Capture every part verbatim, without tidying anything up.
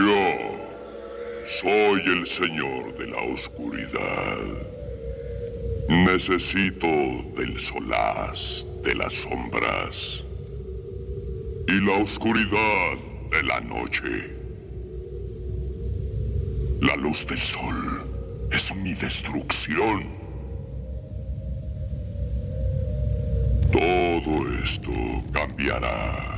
Yo soy el señor de la oscuridad. Necesito del solaz de las sombras y la oscuridad de la noche. La luz del sol es mi destrucción. Todo esto cambiará.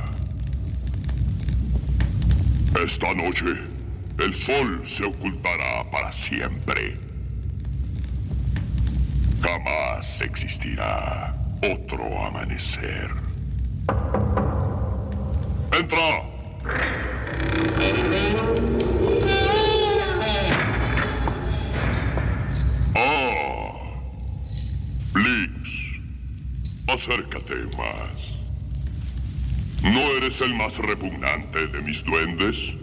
Esta noche, el sol se ocultará para siempre. Jamás existirá otro amanecer. ¡Entra! ¡Ah! Blix, acércate más. ¿No eres el más repugnante de mis duendes?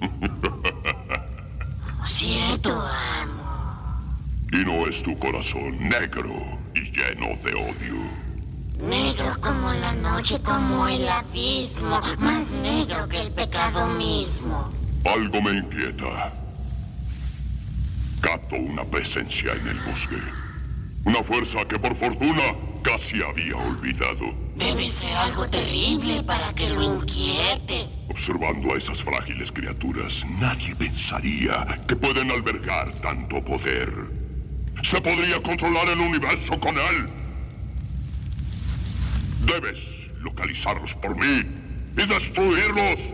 Cierto, amo. Y no es tu corazón negro y lleno de odio. Negro como la noche, como el abismo, más negro que el pecado mismo. Algo me inquieta. Capto una presencia en el bosque. Una fuerza que por fortuna casi había olvidado. Debe ser algo terrible para que lo inquiete. Observando a esas frágiles criaturas, nadie pensaría que pueden albergar tanto poder. Se podría controlar el universo con él. Debes localizarlos por mí y destruirlos.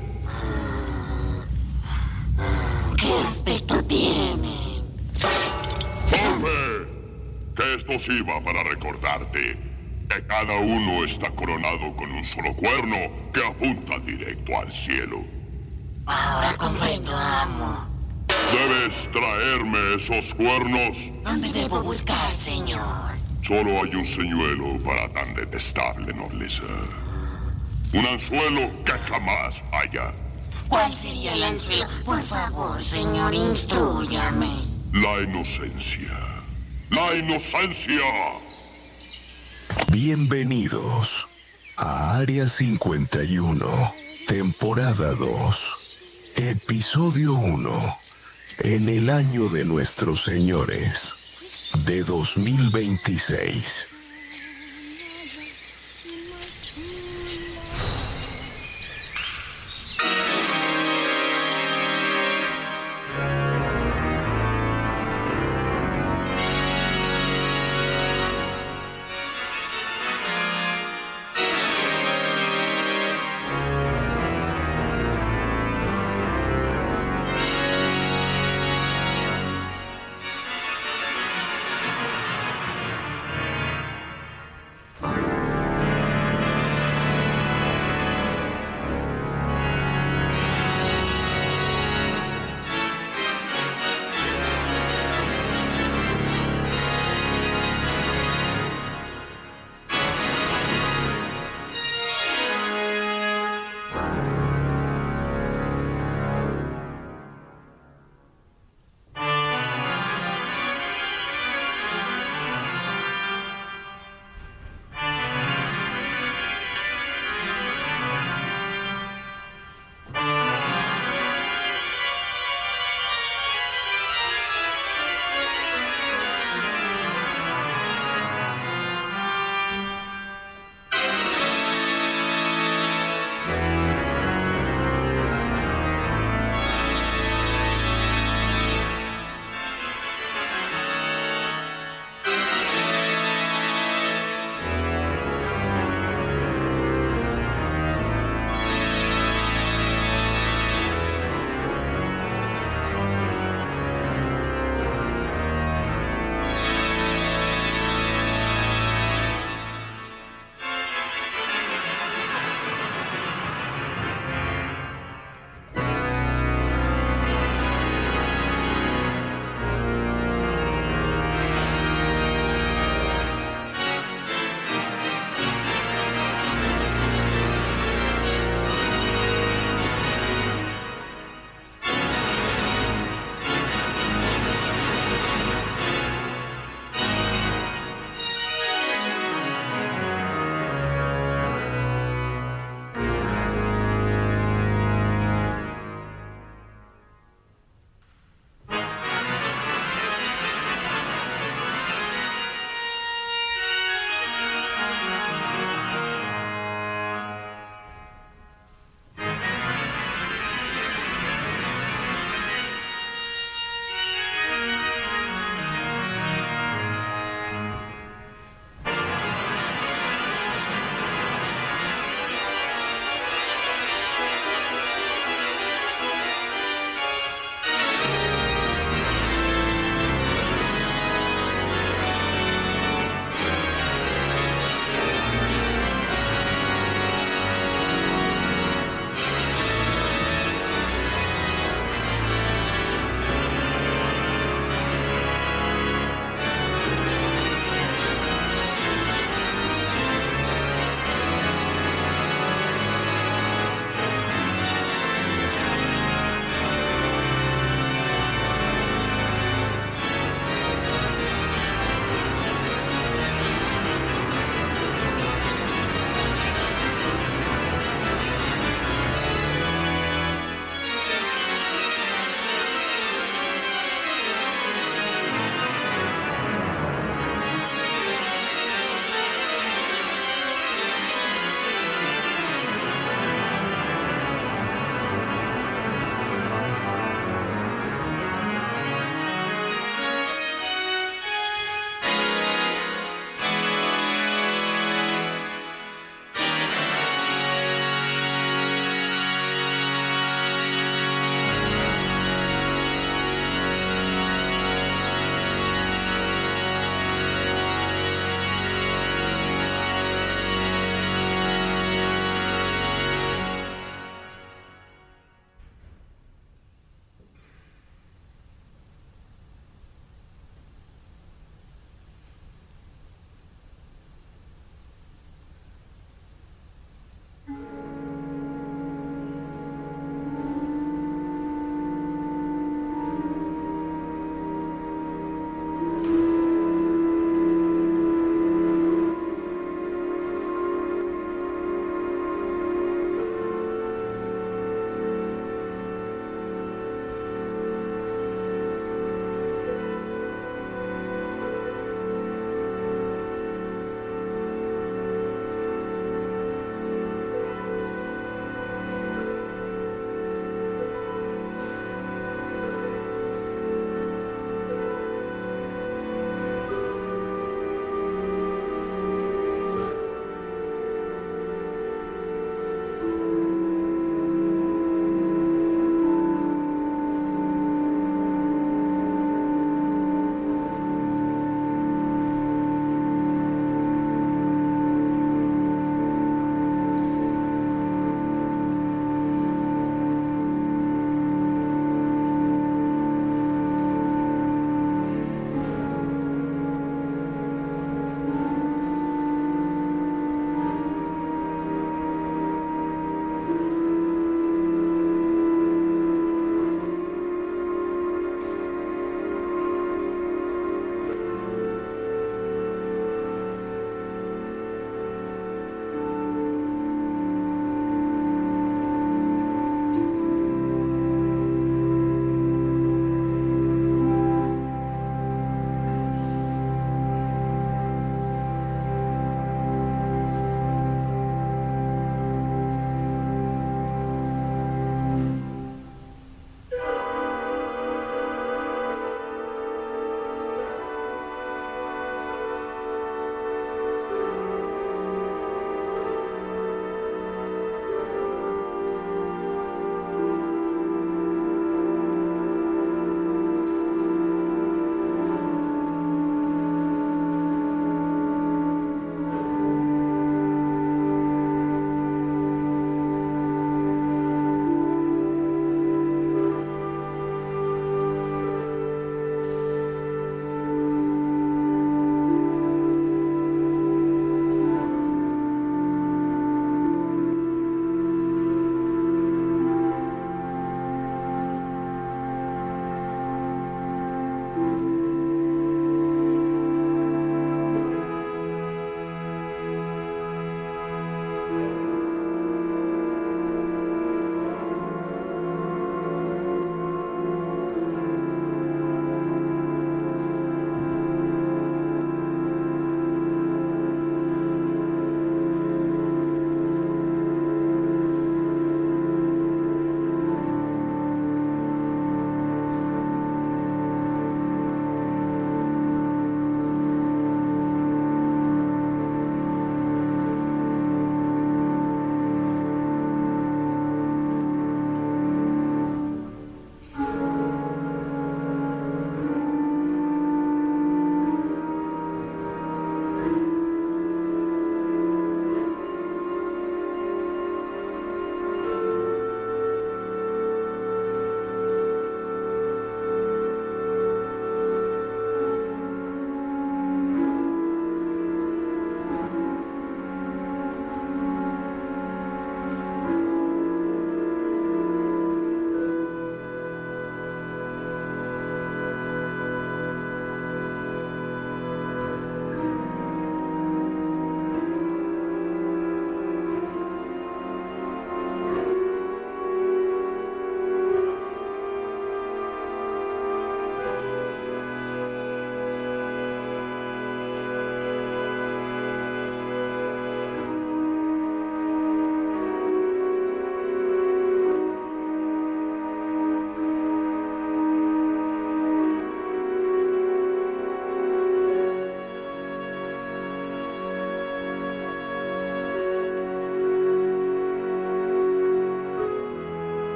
¿Qué aspecto tienen? ¡Torre! Que esto sirva para recordarte que cada uno está coronado con un solo cuerno que apunta directo al cielo. Ahora comprendo, amo. Debes traerme esos cuernos. ¿Dónde debo buscar, señor? Solo hay un señuelo para tan detestable nobleza. Un anzuelo que jamás falla. ¿Cuál sería el anzuelo? Por favor, señor, instrúyame. La inocencia. ¡La inocencia! Bienvenidos a Área cincuenta y uno, temporada dos, episodio uno, en el año de nuestros señores, de dos mil veintiséis.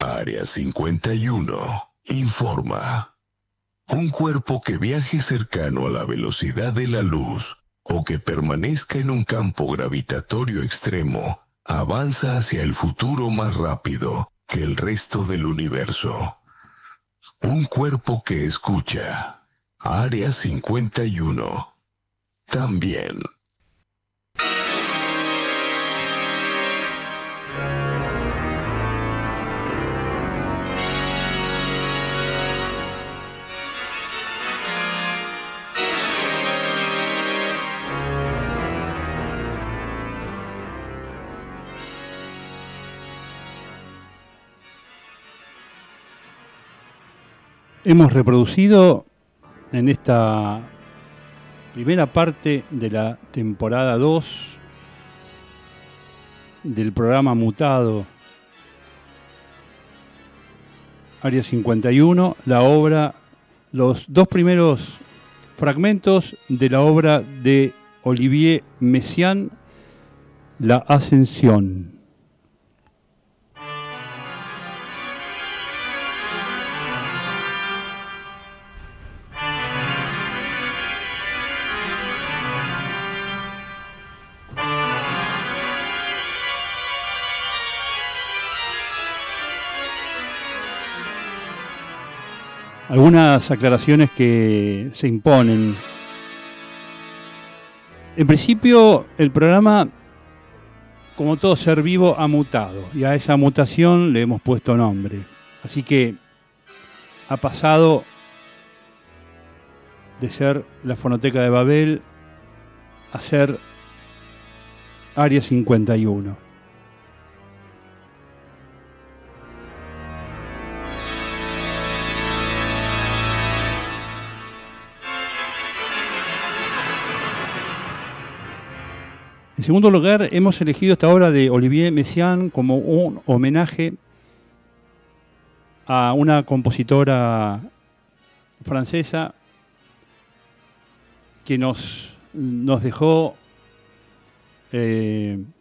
Área cincuenta y uno informa. Un cuerpo que viaje cercano a la velocidad de la luz o que permanezca en un campo gravitatorio extremo avanza hacia el futuro más rápido que el resto del universo. Un cuerpo que escucha. Área cincuenta y uno. También. Hemos reproducido en esta primera parte de la temporada dos del programa Mutado Área cincuenta y uno, la obra, los dos primeros fragmentos de la obra de Olivier Messiaen, La Ascensión. Algunas aclaraciones que se imponen. En principio, el programa, como todo ser vivo, ha mutado. Y a esa mutación le hemos puesto nombre. Así que ha pasado de ser la Fonoteca de Babel a ser Área cincuenta y uno. En segundo lugar, hemos elegido esta obra de Olivier Messiaen como un homenaje a una compositora francesa que nos, nos dejó eh,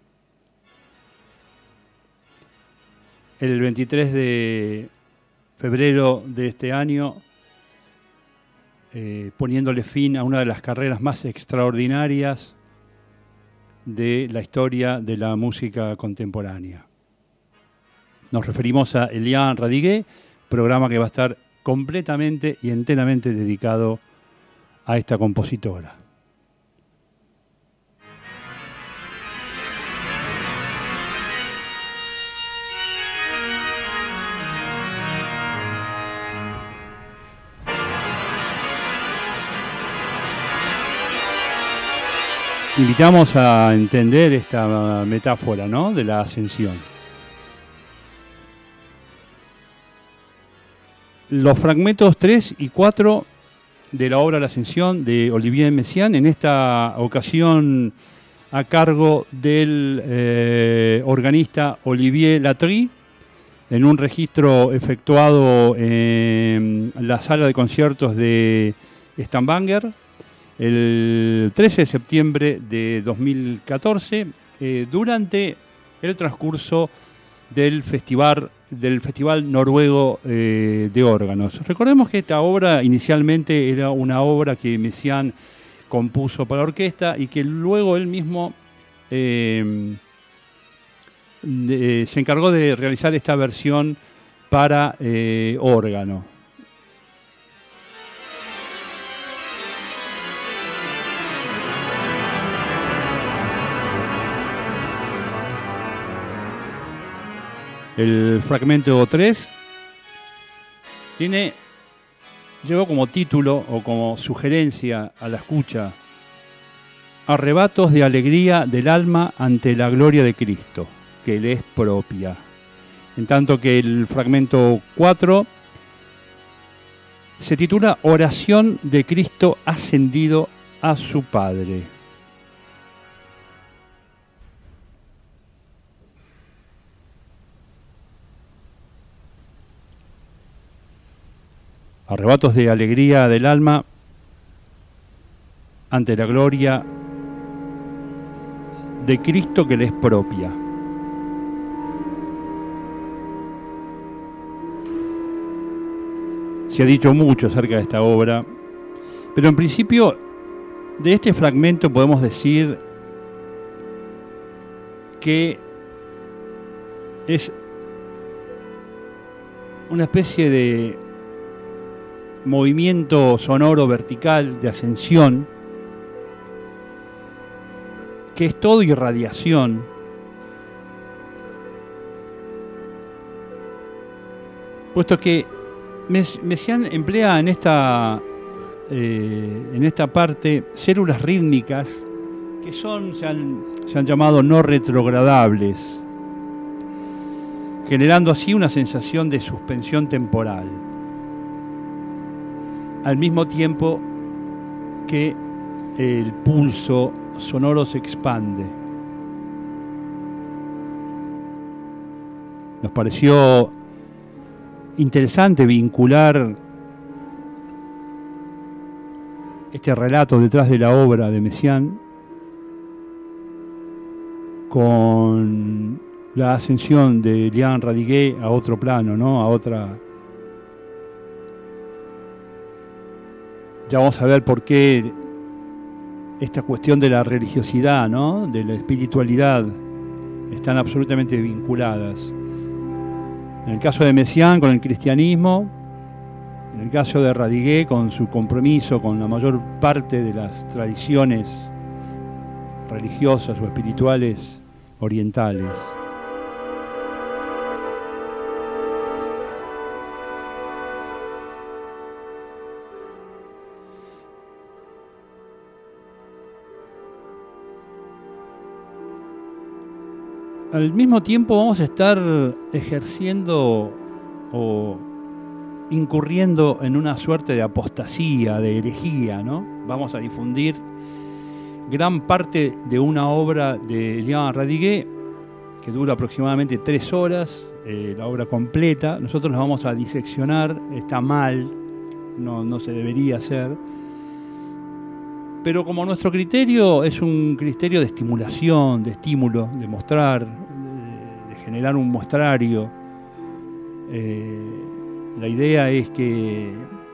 el veintitrés de febrero de este año, eh, poniéndole fin a una de las carreras más extraordinarias de la historia de la música contemporánea. Nos referimos a Eliane Radiguet, programa que va a estar completamente y enteramente dedicado a esta compositora. Invitamos a entender esta metáfora, ¿no?, de la ascensión. Los fragmentos tres y cuatro de la obra La Ascensión de Olivier Messiaen, en esta ocasión a cargo del eh, organista Olivier Latry, en un registro efectuado en la sala de conciertos de Stavanger, el trece de septiembre de dos mil catorce, eh, durante el transcurso del festival, del Festival Noruego eh, de Órganos. Recordemos que esta obra inicialmente era una obra que Messiaen compuso para orquesta y que luego él mismo eh, de, se encargó de realizar esta versión para eh, órgano. El fragmento tres tiene, llevó como título o como sugerencia a la escucha: arrebatos de alegría del alma ante la gloria de Cristo, que le es propia. En tanto que el fragmento cuatro se titula Oración de Cristo ascendido a su Padre. Arrebatos de alegría del alma ante la gloria de Cristo que le es propia. se ha dicho mucho acerca de esta obra, pero en principio de este fragmento podemos decir que es una especie de movimiento sonoro vertical de ascensión, que es todo irradiación, puesto que Messiaen emplea en esta, eh, en esta parte células rítmicas que son, se han, se han llamado no retrogradables, generando así una sensación de suspensión temporal, al mismo tiempo que el pulso sonoro se expande. Nos pareció interesante vincular este relato detrás de la obra de Messiaen con la ascensión de Liane Radiguet a otro plano, ¿no? A otra. Ya vamos a ver por qué esta cuestión de la religiosidad, ¿no? De la espiritualidad, están absolutamente vinculadas. En el caso de Messiaen con el cristianismo, en el caso de Radiguet con su compromiso con la mayor parte de las tradiciones religiosas o espirituales orientales. Al mismo tiempo vamos a estar ejerciendo o incurriendo en una suerte de apostasía, de herejía, ¿no? Vamos a difundir gran parte de una obra de Liane Radiguet que dura aproximadamente tres horas, eh, la obra completa. Nosotros la vamos a diseccionar, está mal, no, no se debería hacer. Pero como nuestro criterio es un criterio de estimulación, de estímulo, de mostrar, de, de generar un muestrario, eh, la idea es que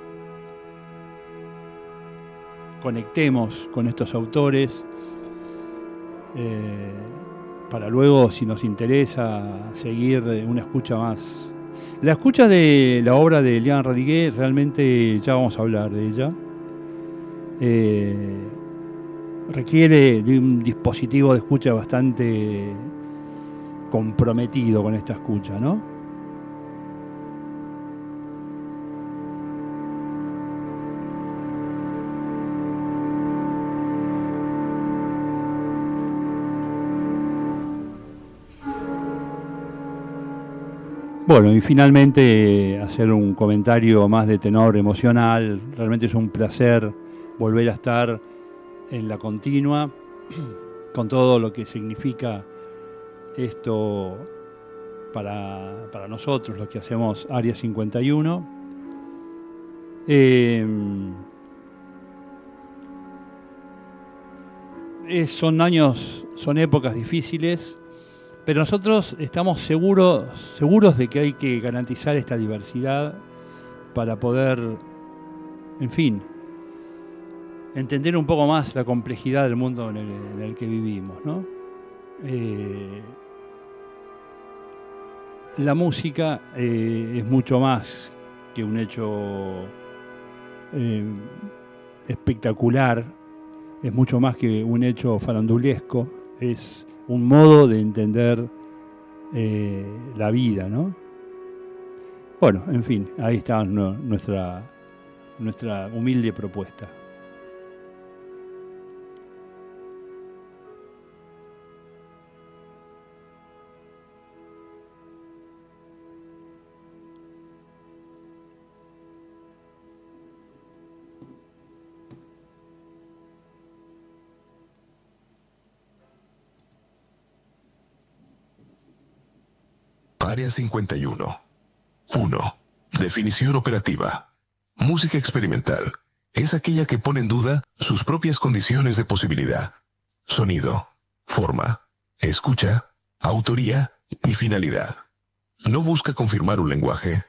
conectemos con estos autores eh, para luego, si nos interesa, seguir una escucha más. La escucha de la obra de Liane Radiguet, realmente ya vamos a hablar de ella. Eh, requiere de un dispositivo de escucha bastante comprometido con esta escucha, ¿no? Bueno, y finalmente hacer un comentario más de tenor emocional. Realmente es un placer volver a estar en la continua, con todo lo que significa esto para, para nosotros, los que hacemos Área cincuenta y uno. Eh, es, son años, son épocas difíciles, pero nosotros estamos seguros, seguros de que hay que garantizar esta diversidad para poder, en fin, entender un poco más la complejidad del mundo en el, en el que vivimos, ¿no? Eh, la música eh, es mucho más que un hecho eh, espectacular, es mucho más que un hecho farandulesco, es un modo de entender eh, la vida, ¿no? Bueno, en fin, ahí está no, nuestra, nuestra humilde propuesta. Área cincuenta y uno. uno. Definición operativa. Música experimental es aquella que pone en duda sus propias condiciones de posibilidad. Sonido, forma, escucha, autoría y finalidad. No busca confirmar un lenguaje,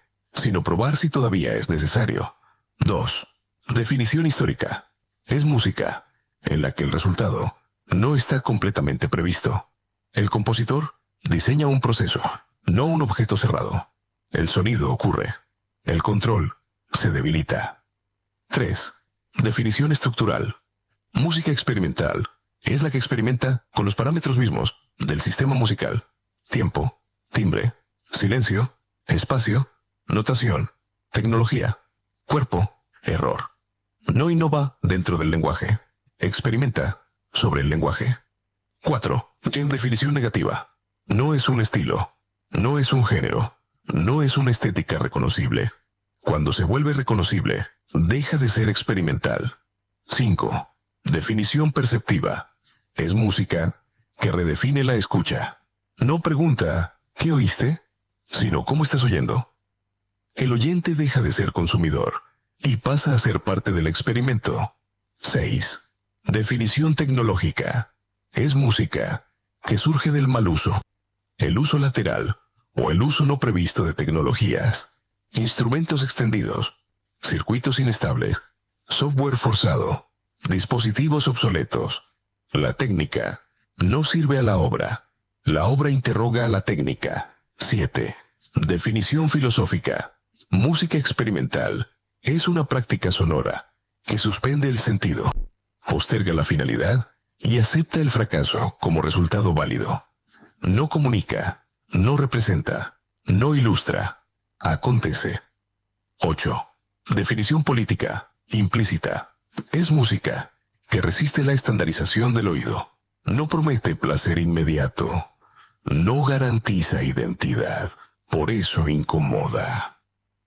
sino probar si todavía es necesario. dos. Definición histórica. Es música en la que el resultado no está completamente previsto. El compositor diseña un proceso, no un objeto cerrado. El sonido ocurre. El control se debilita. tres. Definición estructural. Música experimental es la que experimenta con los parámetros mismos del sistema musical. Tiempo, timbre, silencio, espacio, notación, tecnología, cuerpo, error. No innova dentro del lenguaje. Experimenta sobre el lenguaje. cuatro. En definición negativa. No es un estilo. No es un género. No es una estética reconocible. Cuando se vuelve reconocible, deja de ser experimental. cinco. Definición perceptiva. Es música que redefine la escucha. No pregunta, ¿qué oíste?, sino ¿cómo estás oyendo? El oyente deja de ser consumidor y pasa a ser parte del experimento. seis. Definición tecnológica. Es música que surge del mal uso, el uso lateral o el uso no previsto de tecnologías, instrumentos extendidos, circuitos inestables, software forzado, dispositivos obsoletos. La técnica no sirve a la obra. La obra interroga a la técnica. siete. Definición filosófica. Música experimental es una práctica sonora que suspende el sentido, posterga la finalidad y acepta el fracaso como resultado válido. No comunica, no representa, no ilustra, acontece. ocho. Definición política, implícita. Es música que resiste la estandarización del oído. No promete placer inmediato. No garantiza identidad. Por eso incomoda.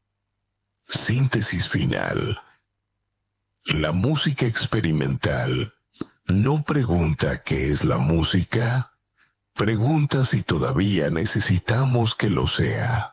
Síntesis final. La música experimental no pregunta qué es la música, pregunta si todavía necesitamos que lo sea.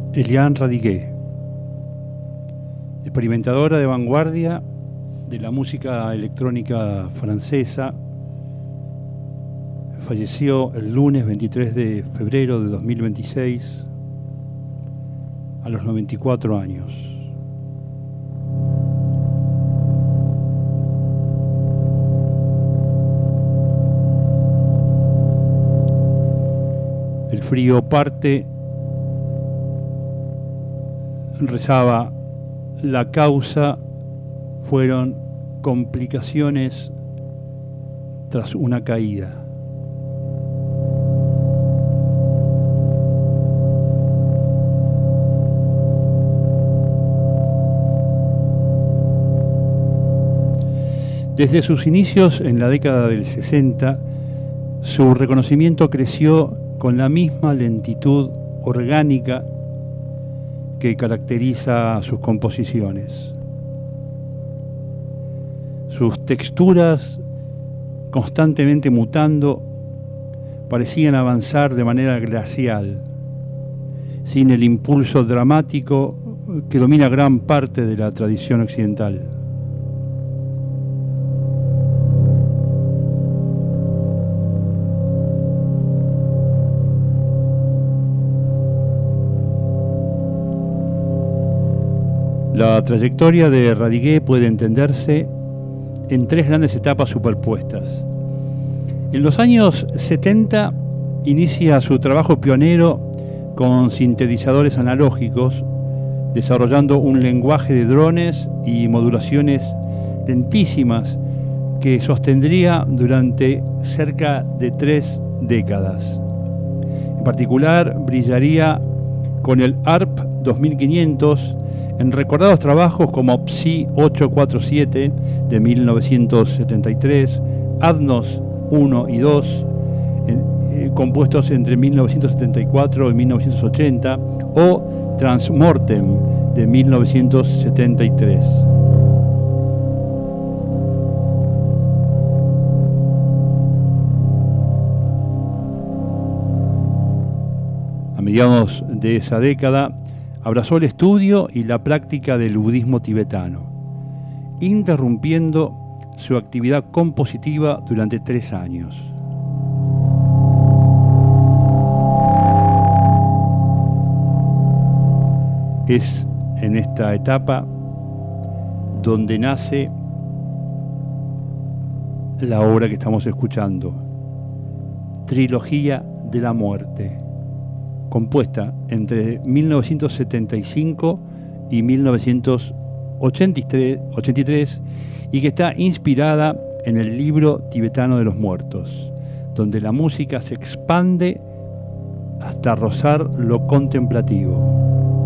Eliane Radiguet, experimentadora de vanguardia de la música electrónica francesa, falleció el lunes veintitrés de febrero de dos mil veintiséis a los noventa y cuatro años. El frío parte, rezaba, la causa fueron complicaciones tras una caída. Desde sus inicios en la década del sesenta, su reconocimiento creció con la misma lentitud orgánica que caracteriza sus composiciones. Sus texturas, constantemente mutando, parecían avanzar de manera glacial, sin el impulso dramático que domina gran parte de la tradición occidental. La trayectoria de Radiguet puede entenderse en tres grandes etapas superpuestas. En los años setenta inicia su trabajo pionero con sintetizadores analógicos, desarrollando un lenguaje de drones y modulaciones lentísimas que sostendría durante cerca de tres décadas. En particular, brillaría con el A R P dos mil quinientos en recordados trabajos como Psi ochocientos cuarenta y siete de mil novecientos setenta y tres, Adnos uno y dos, en, eh, compuestos entre mil novecientos setenta y cuatro y mil novecientos ochenta, o Transmortem de mil novecientos setenta y tres. A mediados de esa década, abrazó el estudio y la práctica del budismo tibetano, interrumpiendo su actividad compositiva durante tres años. Es en esta etapa donde nace la obra que estamos escuchando, Trilogía de la Muerte, compuesta entre mil novecientos setenta y cinco y mil novecientos ochenta y tres y que está inspirada en el libro tibetano de los muertos, donde la música se expande hasta rozar lo contemplativo.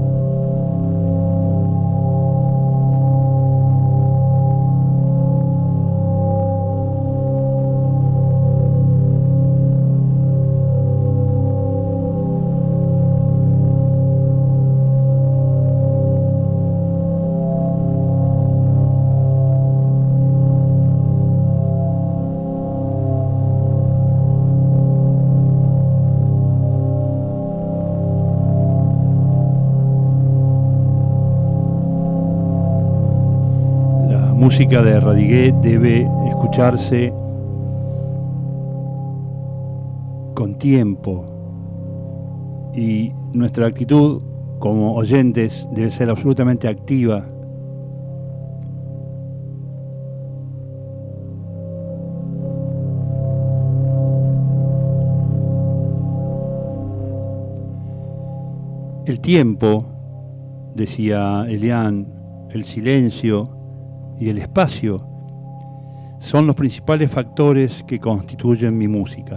La música de Radiguet debe escucharse con tiempo y nuestra actitud como oyentes debe ser absolutamente activa. El tiempo, decía Eliane, el silencio y el espacio son los principales factores que constituyen mi música.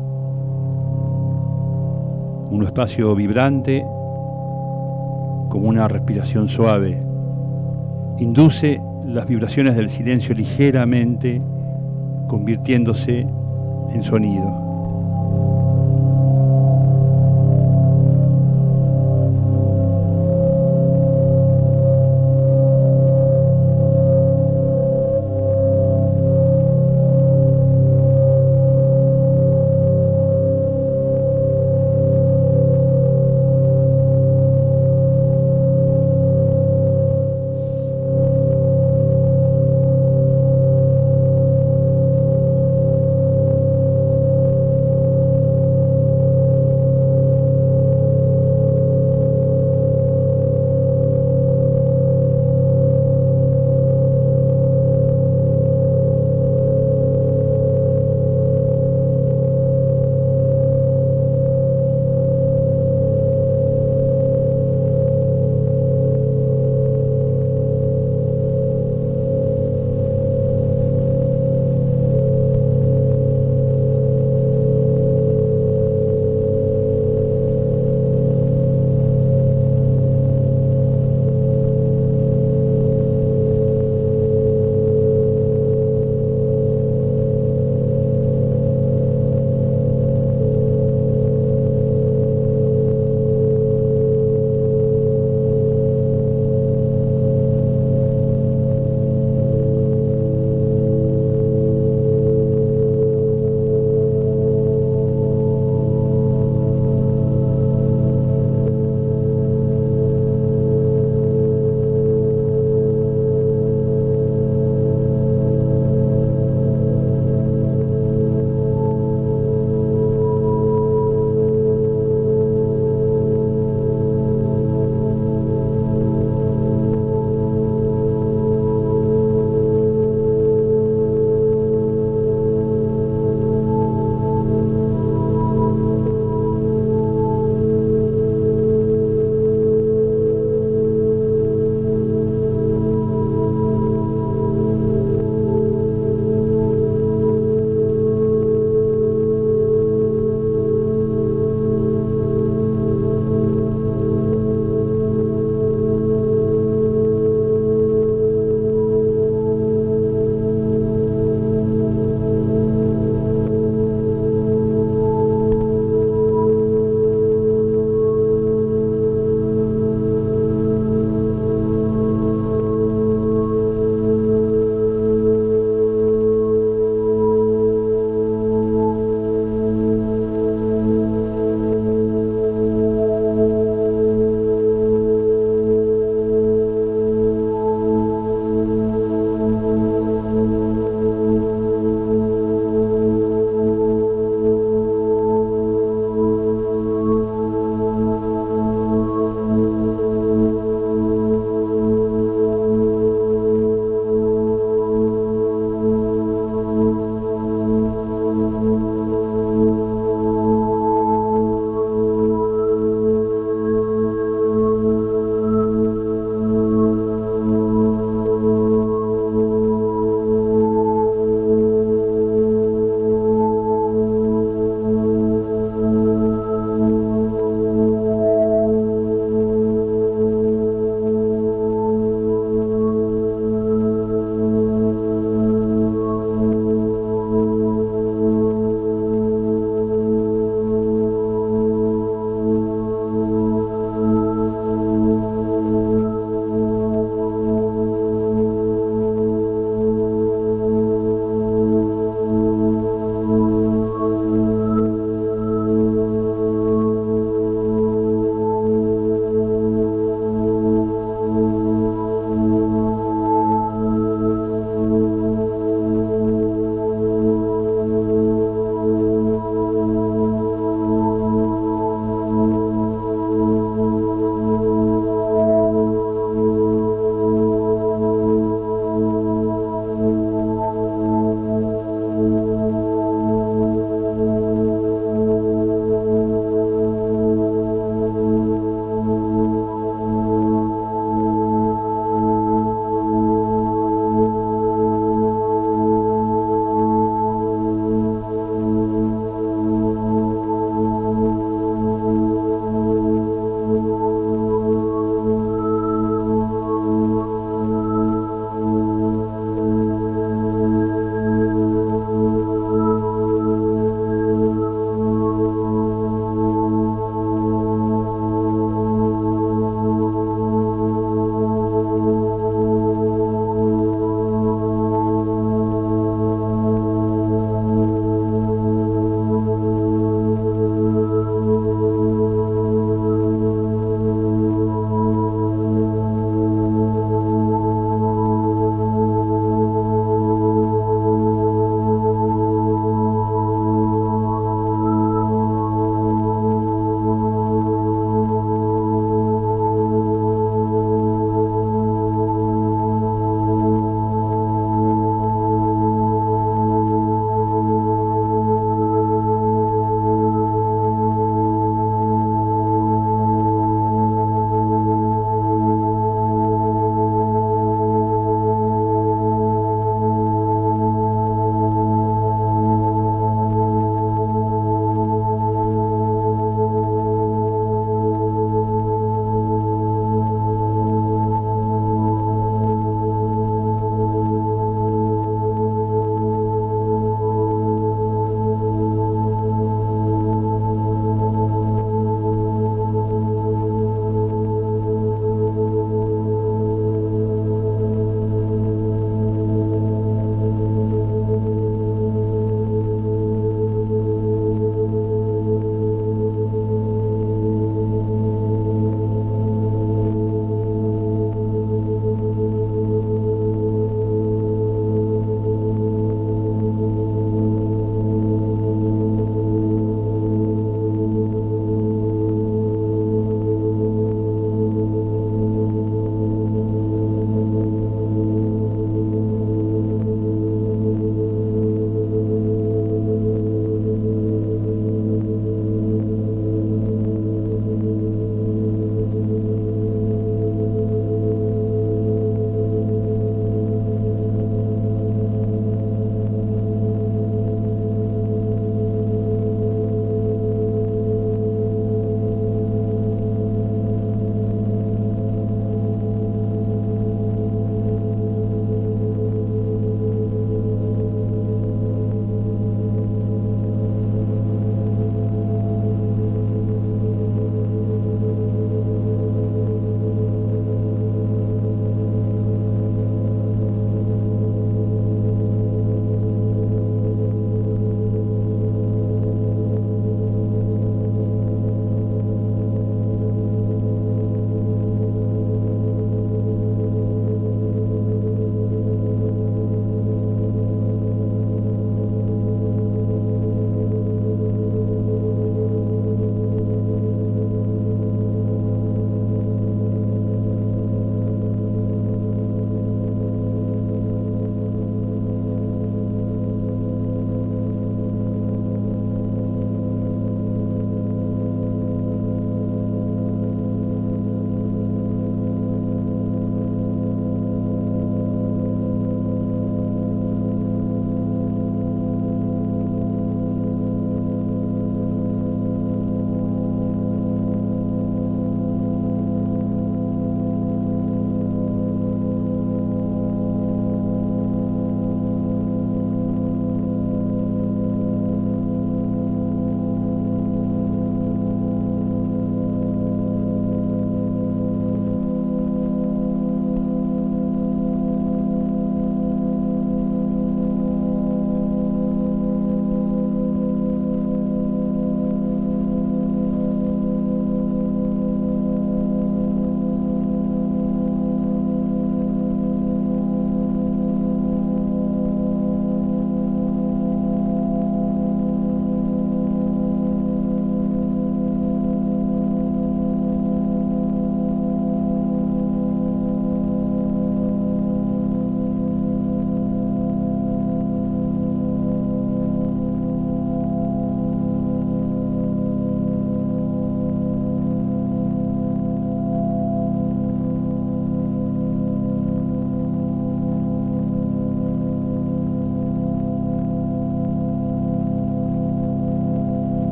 Un espacio vibrante, como una respiración suave, induce las vibraciones del silencio ligeramente, convirtiéndose en sonido.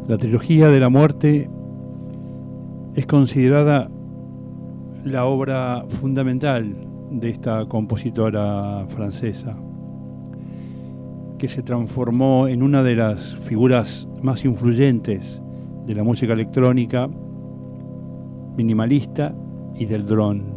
La trilogía de la muerte es considerada la obra fundamental de esta compositora francesa, que se transformó en una de las figuras más influyentes de la música electrónica, minimalista y del drone.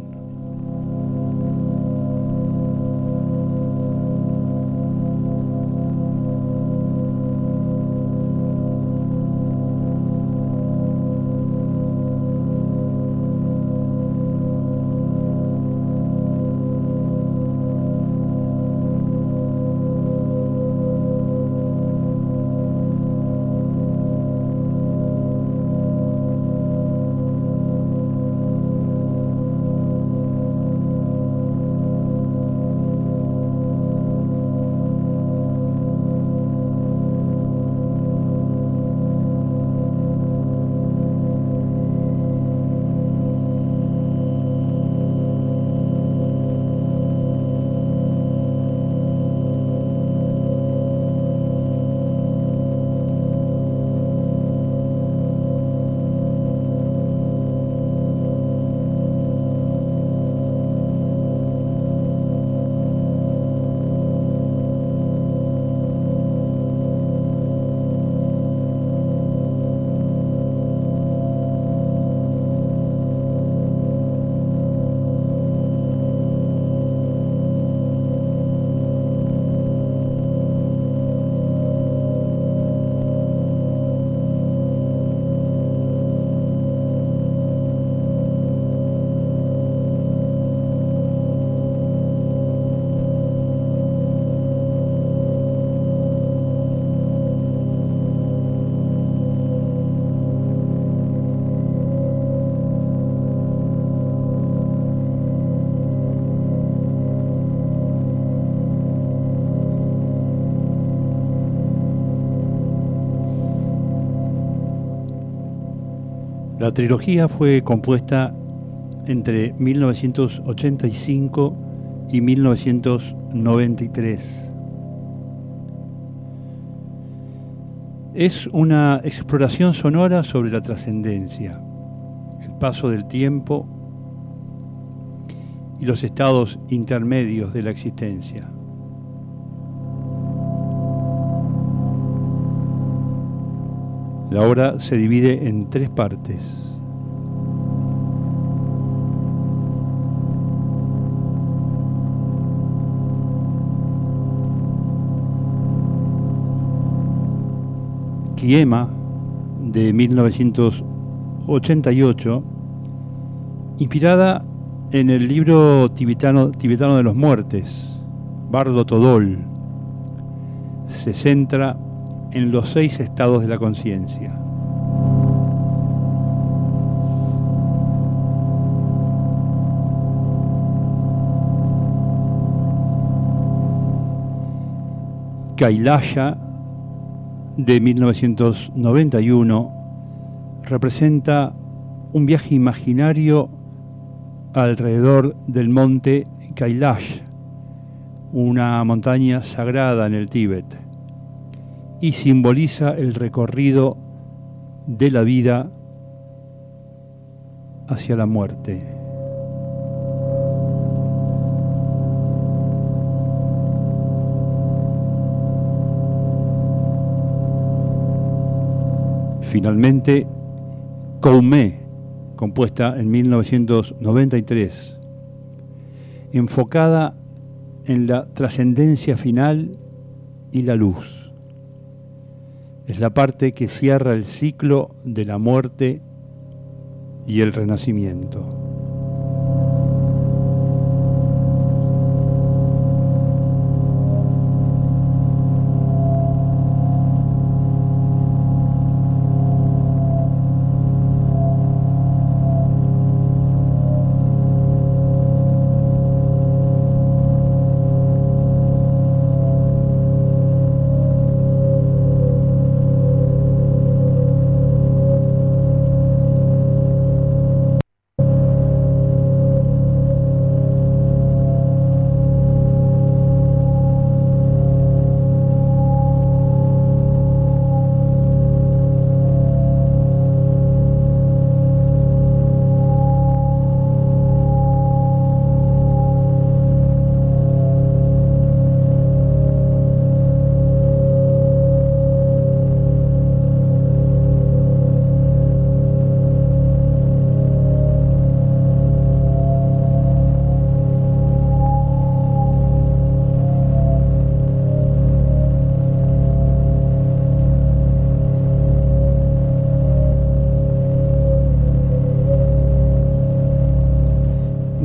La trilogía fue compuesta entre mil novecientos ochenta y cinco y mil novecientos noventa y tres. Es una exploración sonora sobre la trascendencia, el paso del tiempo y los estados intermedios de la existencia. La obra se divide en tres partes. Kiema, de mil novecientos ochenta y ocho, inspirada en el libro tibetano, tibetano de los muertes, Bardo Thodol, se centra en los seis estados de la conciencia. Kailaya, de mil novecientos noventa y uno, representa un viaje imaginario alrededor del monte Kailash, una montaña sagrada en el Tíbet, y simboliza el recorrido de la vida hacia la muerte. Finalmente, Koumé, compuesta en mil novecientos noventa y tres, enfocada en la trascendencia final y la luz. Es la parte que cierra el ciclo de la muerte y el renacimiento.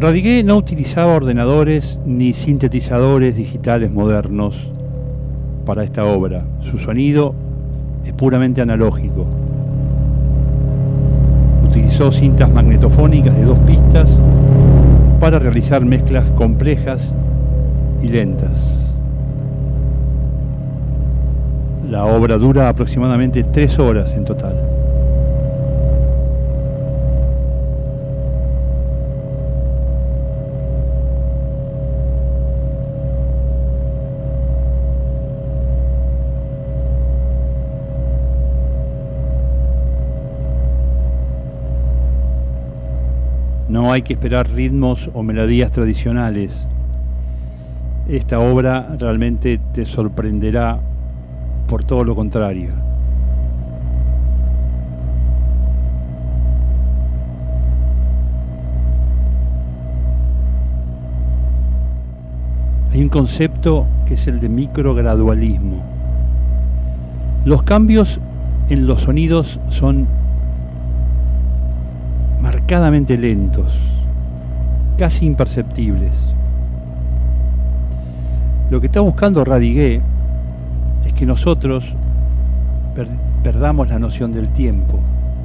Radiguet no utilizaba ordenadores ni sintetizadores digitales modernos para esta obra. Su sonido es puramente analógico. Utilizó cintas magnetofónicas de dos pistas para realizar mezclas complejas y lentas. La obra dura aproximadamente tres horas en total. No hay que esperar ritmos o melodías tradicionales. Esta obra realmente te sorprenderá por todo lo contrario. Hay un concepto que es el de microgradualismo. Los cambios en los sonidos son marcadamente lentos, casi imperceptibles. Lo que está buscando Radiguet es que nosotros per- perdamos la noción del tiempo.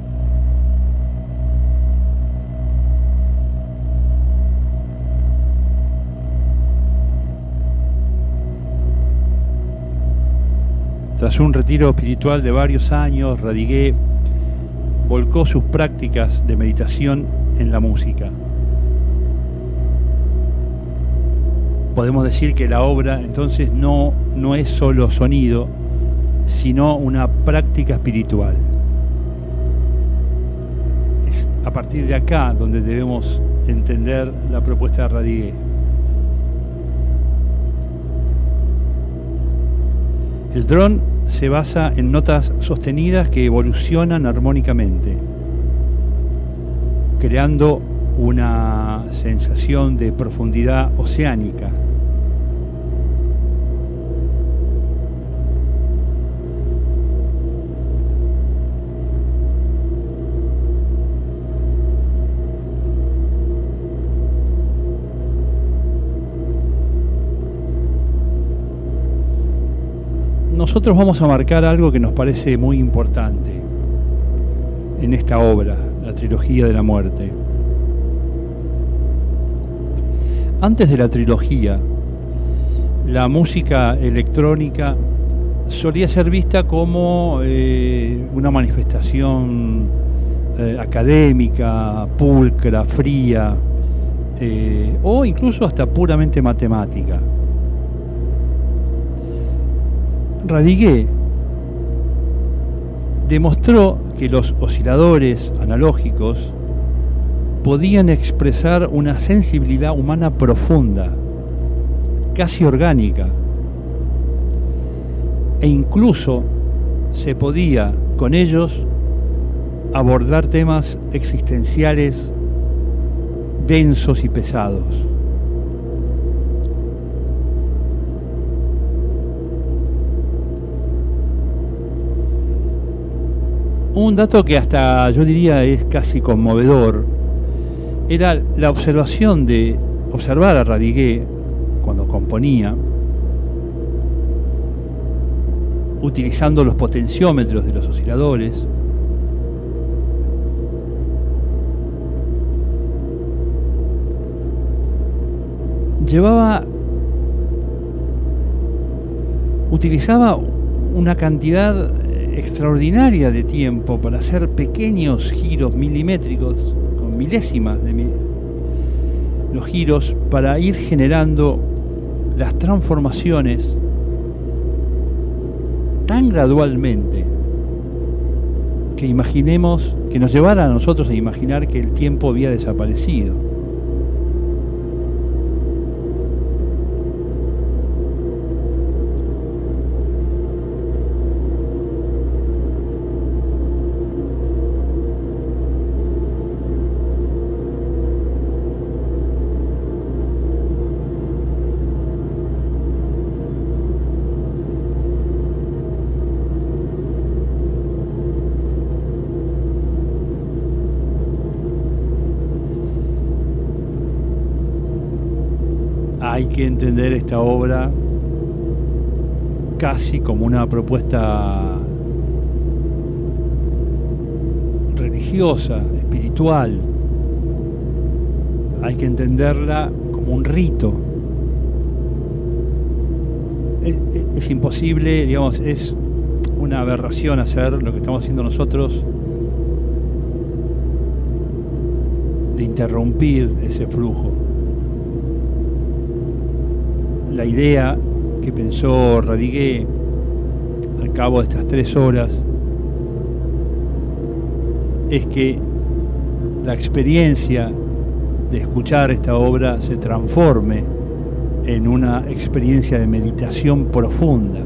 Tras un retiro espiritual de varios años, Radiguet volcó sus prácticas de meditación en la música. Podemos decir que la obra entonces no, no es solo sonido, sino una práctica espiritual. Es a partir de acá donde debemos entender la propuesta de Radiguet. El drone se basa en notas sostenidas que evolucionan armónicamente, creando una sensación de profundidad oceánica. Nosotros vamos a marcar algo que nos parece muy importante en esta obra, la trilogía de la muerte. Antes de la trilogía, la música electrónica solía ser vista como eh, una manifestación eh, académica, pulcra, fría, eh, o incluso hasta puramente matemática. Radiguet demostró que los osciladores analógicos podían expresar una sensibilidad humana profunda, casi orgánica, e incluso se podía con ellos abordar temas existenciales densos y pesados. Un dato que hasta yo diría es casi conmovedor era la observación de observar a Radiguet cuando componía, utilizando los potenciómetros de los osciladores, llevaba, utilizaba una cantidad extraordinaria de tiempo para hacer pequeños giros milimétricos, con milésimas de mi, los giros, para ir generando las transformaciones tan gradualmente que imaginemos, que nos llevara a nosotros a imaginar que el tiempo había desaparecido. hay que entender esta obra casi como una propuesta religiosa, espiritual. Hay que entenderla como un rito. Es, es imposible, digamos, es una aberración hacer lo que estamos haciendo nosotros, de interrumpir ese flujo. La idea que pensó Radiguet al cabo de estas tres horas es que la experiencia de escuchar esta obra se transforme en una experiencia de meditación profunda.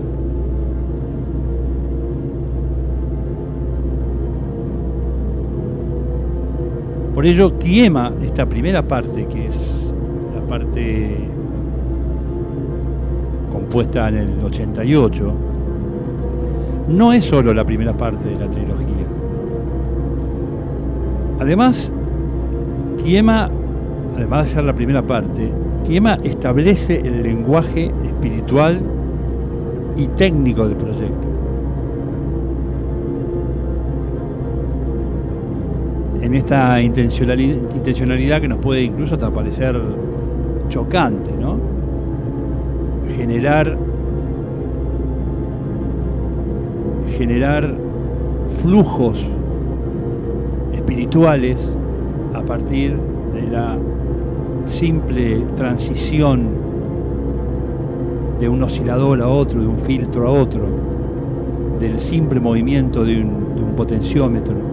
Por ello, Quiema, esta primera parte, que es la parte compuesta en el ochenta y ocho, no es solo la primera parte de la trilogía. Además, Quiema, además de ser la primera parte, Quiema establece el lenguaje espiritual y técnico del proyecto. En esta intencionalidad, intencionalidad que nos puede incluso hasta parecer chocante, ¿no? Generar generar flujos espirituales a partir de la simple transición de un oscilador a otro, de un filtro a otro, del simple movimiento de un, de un potenciómetro.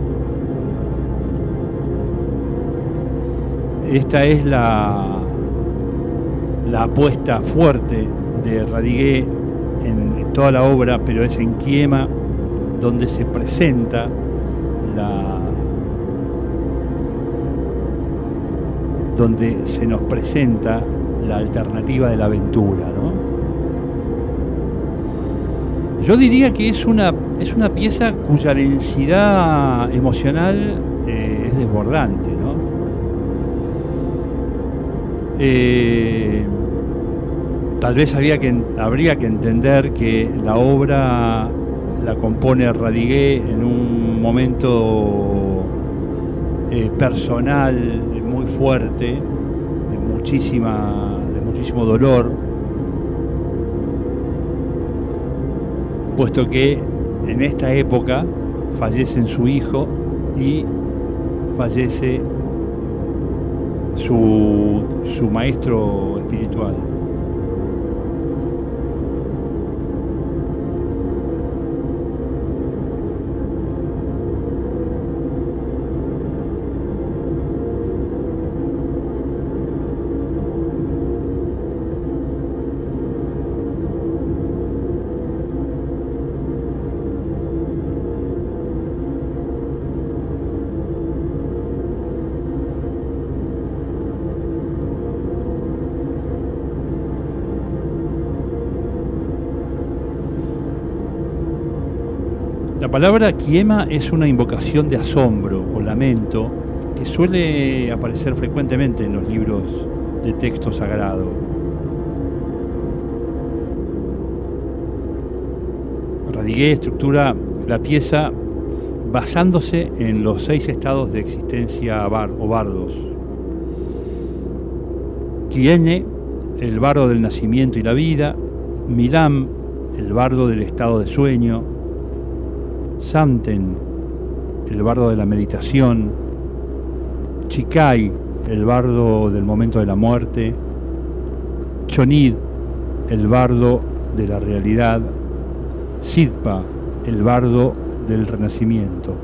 Esta es la, la apuesta fuerte de Radiguet en, en toda la obra, pero es en Quiema donde se presenta la donde se nos presenta la alternativa de la aventura, ¿no? Yo diría que es una, es una pieza cuya densidad emocional eh, es desbordante, ¿no? Eh, tal vez había que, habría que entender que la obra la compone Radiguet en un momento eh, personal muy fuerte, de muchísima, de muchísimo dolor, puesto que en esta época fallece su hijo y fallece su, su maestro espiritual. La palabra Quiema es una invocación de asombro o lamento que suele aparecer frecuentemente en los libros de texto sagrado. Radiguet estructura la pieza basándose en los seis estados de existencia bar, o bardos. Quiene, el bardo del nacimiento y la vida; Milam, el bardo del estado de sueño; Samten, el bardo de la meditación; Chikai, el bardo del momento de la muerte; Chonid, el bardo de la realidad; Sidpa, el bardo del renacimiento.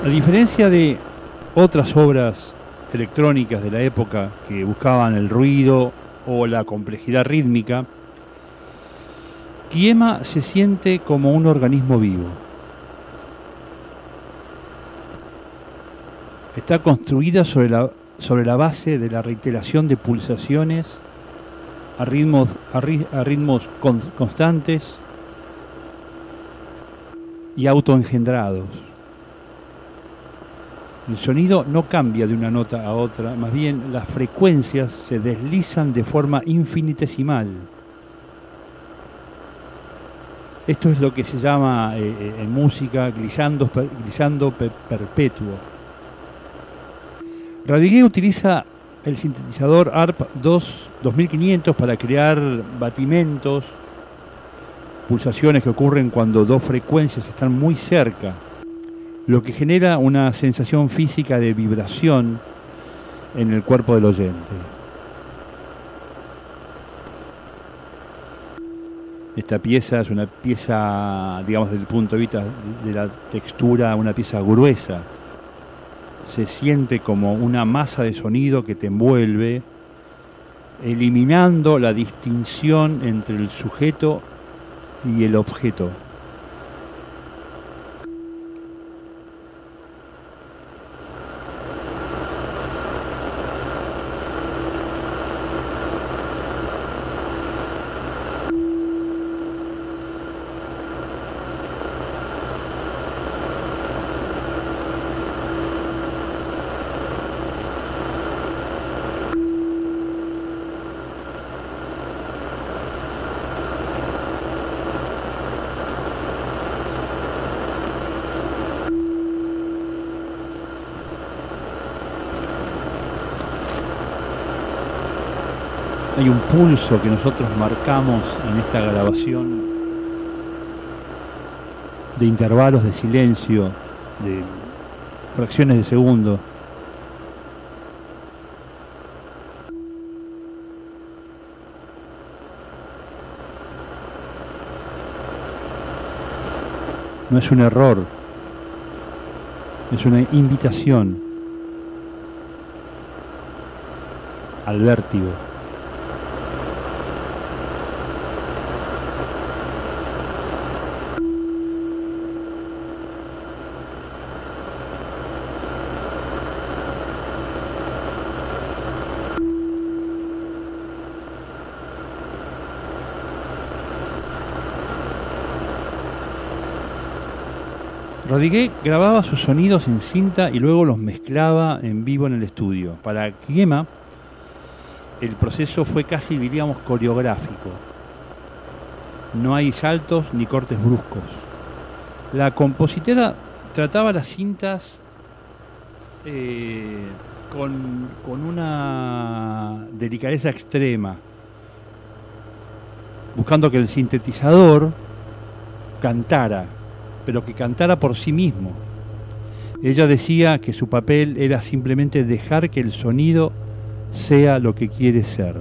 A diferencia de otras obras electrónicas de la época que buscaban el ruido o la complejidad rítmica, Thyema se siente como un organismo vivo. Está construida sobre la, sobre la base de la reiteración de pulsaciones a ritmos, a, ri, a ritmos con, constantes y autoengendrados. El sonido no cambia de una nota a otra, más bien las frecuencias se deslizan de forma infinitesimal. Esto es lo que se llama eh, en música glissando, glissando perpetuo. Radiguet utiliza el sintetizador A R P dos mil quinientos para crear batimentos, pulsaciones que ocurren cuando dos frecuencias están muy cerca, lo que genera una sensación física de vibración en el cuerpo del oyente. Esta pieza es una pieza, digamos, desde el punto de vista de la textura, una pieza gruesa. Se siente como una masa de sonido que te envuelve, eliminando la distinción entre el sujeto y el objeto. Hay un pulso que nosotros marcamos en esta grabación de intervalos de silencio, de fracciones de segundo. No es un error, es una invitación al vértigo. Radiguet grababa sus sonidos en cinta y luego los mezclaba en vivo en el estudio. Para Thyema, el proceso fue casi, diríamos, coreográfico. No hay saltos ni cortes bruscos. La compositora trataba las cintas eh, con, con una delicadeza extrema, buscando que el sintetizador cantara, pero que cantara por sí mismo. Ella decía que su papel era simplemente dejar que el sonido sea lo que quiere ser.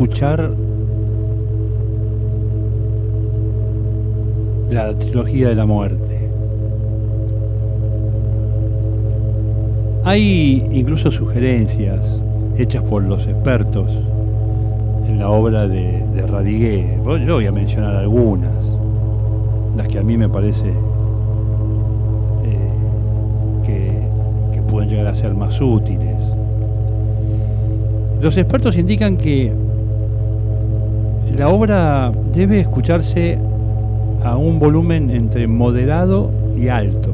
escuchar la trilogía de la muerte. Hay incluso sugerencias hechas por los expertos en la obra de, de Radiguet. Yo voy a mencionar algunas, las que a mí me parece eh, que, que pueden llegar a ser más útiles. Los expertos indican que la obra debe escucharse a un volumen entre moderado y alto,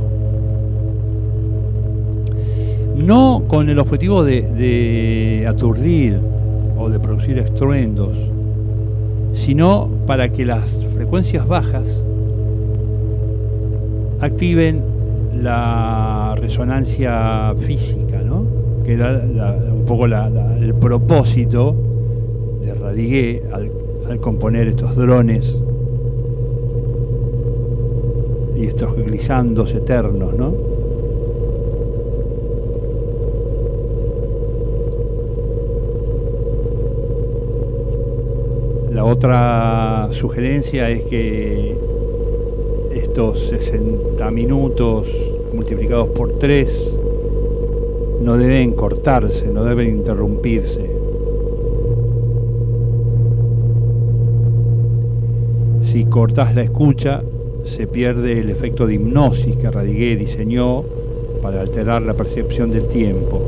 no con el objetivo de, de aturdir o de producir estruendos, sino para que las frecuencias bajas activen la resonancia física, ¿no? Que era la, un poco la, la, el propósito de Radiguet al, al componer estos drones y estos glisandos eternos, ¿no? La otra sugerencia es que estos sesenta minutos multiplicados por tres no deben cortarse, no deben interrumpirse. Si cortas la escucha, se pierde el efecto de hipnosis que Radiguet diseñó para alterar la percepción del tiempo.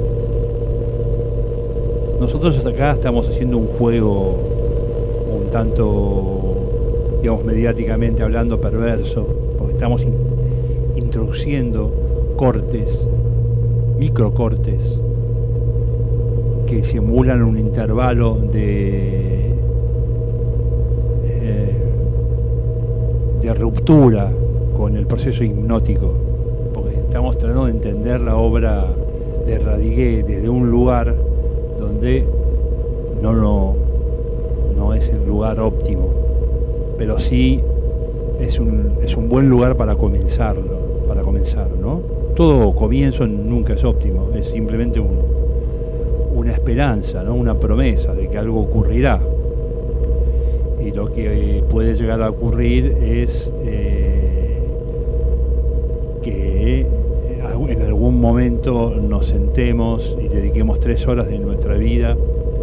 Nosotros acá estamos haciendo un juego un tanto, digamos, mediáticamente hablando, perverso, porque estamos in- introduciendo cortes, microcortes, que simulan un intervalo de, eh, de ruptura con el proceso hipnótico, porque estamos tratando de entender la obra de Radiguet desde un lugar donde no, no, no es el lugar óptimo, pero sí es un, es un buen lugar para comenzarlo, para comenzar, ¿no? Todo comienzo nunca es óptimo, es simplemente un, una esperanza, ¿no? Una promesa de que algo ocurrirá. Y lo que puede llegar a ocurrir es eh, que en algún momento nos sentemos y dediquemos tres horas de nuestra vida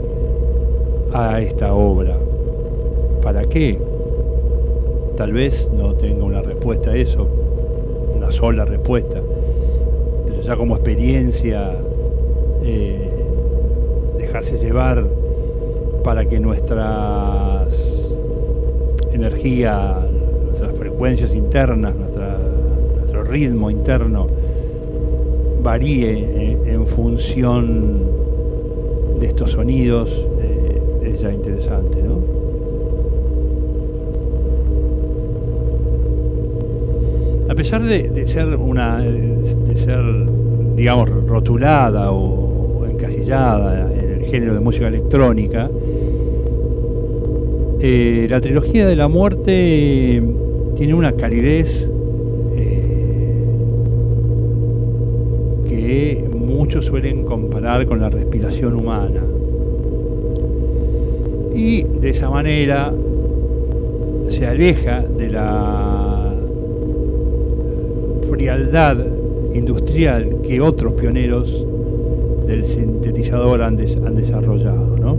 a esta obra. ¿Para qué? Tal vez no tenga una respuesta a eso, una sola respuesta, pero ya como experiencia, eh, dejarse llevar para que nuestras energías, nuestras frecuencias internas, nuestra, nuestro ritmo interno varíe en, en función de estos sonidos, eh, es ya interesante, ¿no? A pesar de, de ser una, de ser, digamos, rotulada o, o encasillada en el género de música electrónica, eh, la trilogía de la muerte tiene una calidez eh, que muchos suelen comparar con la respiración humana, y de esa manera se aleja de la frialdad industrial que otros pioneros del sintetizador han, des, han desarrollado, ¿no?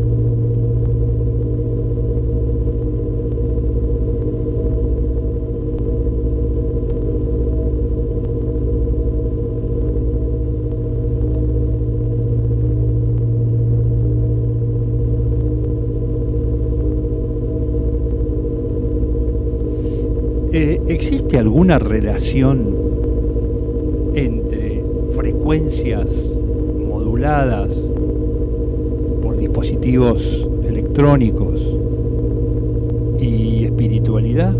Eh, ¿existe alguna relación entre frecuencias moduladas por dispositivos electrónicos y espiritualidad?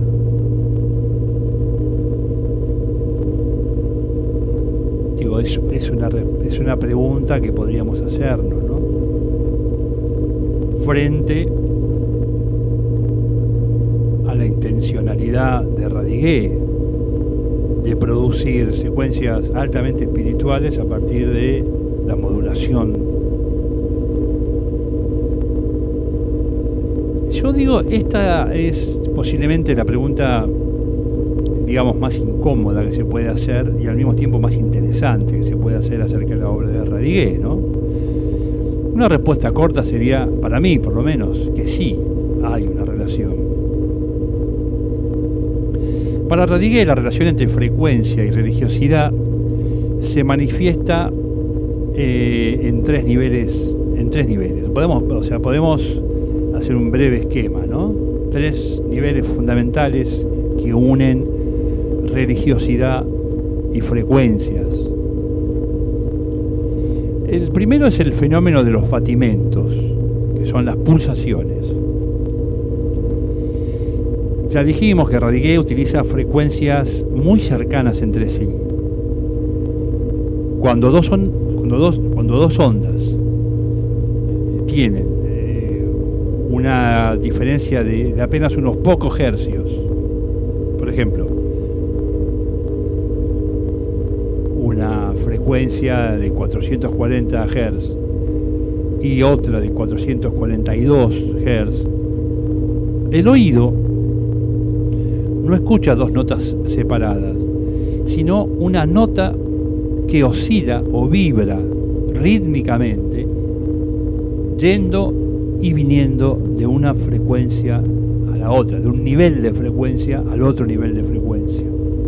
Digo, es, es, una, es una pregunta que podríamos hacernos, ¿no? Frente a la intencionalidad de Radiguet de producir secuencias altamente espirituales a partir de la modulación yo digo, esta es posiblemente la pregunta, digamos, más incómoda que se puede hacer y al mismo tiempo más interesante que se puede hacer acerca de la obra de Radiguet, ¿no? Una respuesta corta sería, para mí por lo menos, que sí hay una relación. Para Radiguet, la relación entre frecuencia y religiosidad se manifiesta eh, en tres niveles, en tres niveles. Podemos, o sea, podemos hacer un breve esquema, ¿no? Tres niveles fundamentales que unen religiosidad y frecuencias. El primero es el fenómeno de los batimentos, que son las pulsaciones. Ya dijimos que Radiguet utiliza frecuencias muy cercanas entre sí. Cuando dos, on, cuando dos, cuando dos ondas tienen eh, una diferencia de, de apenas unos pocos hercios, por ejemplo, una frecuencia de cuatrocientos cuarenta hertz y otra de cuatrocientos cuarenta y dos hertz, el oído no escucha dos notas separadas, sino una nota que oscila o vibra rítmicamente, yendo y viniendo de una frecuencia a la otra, de un nivel de frecuencia al otro nivel de frecuencia.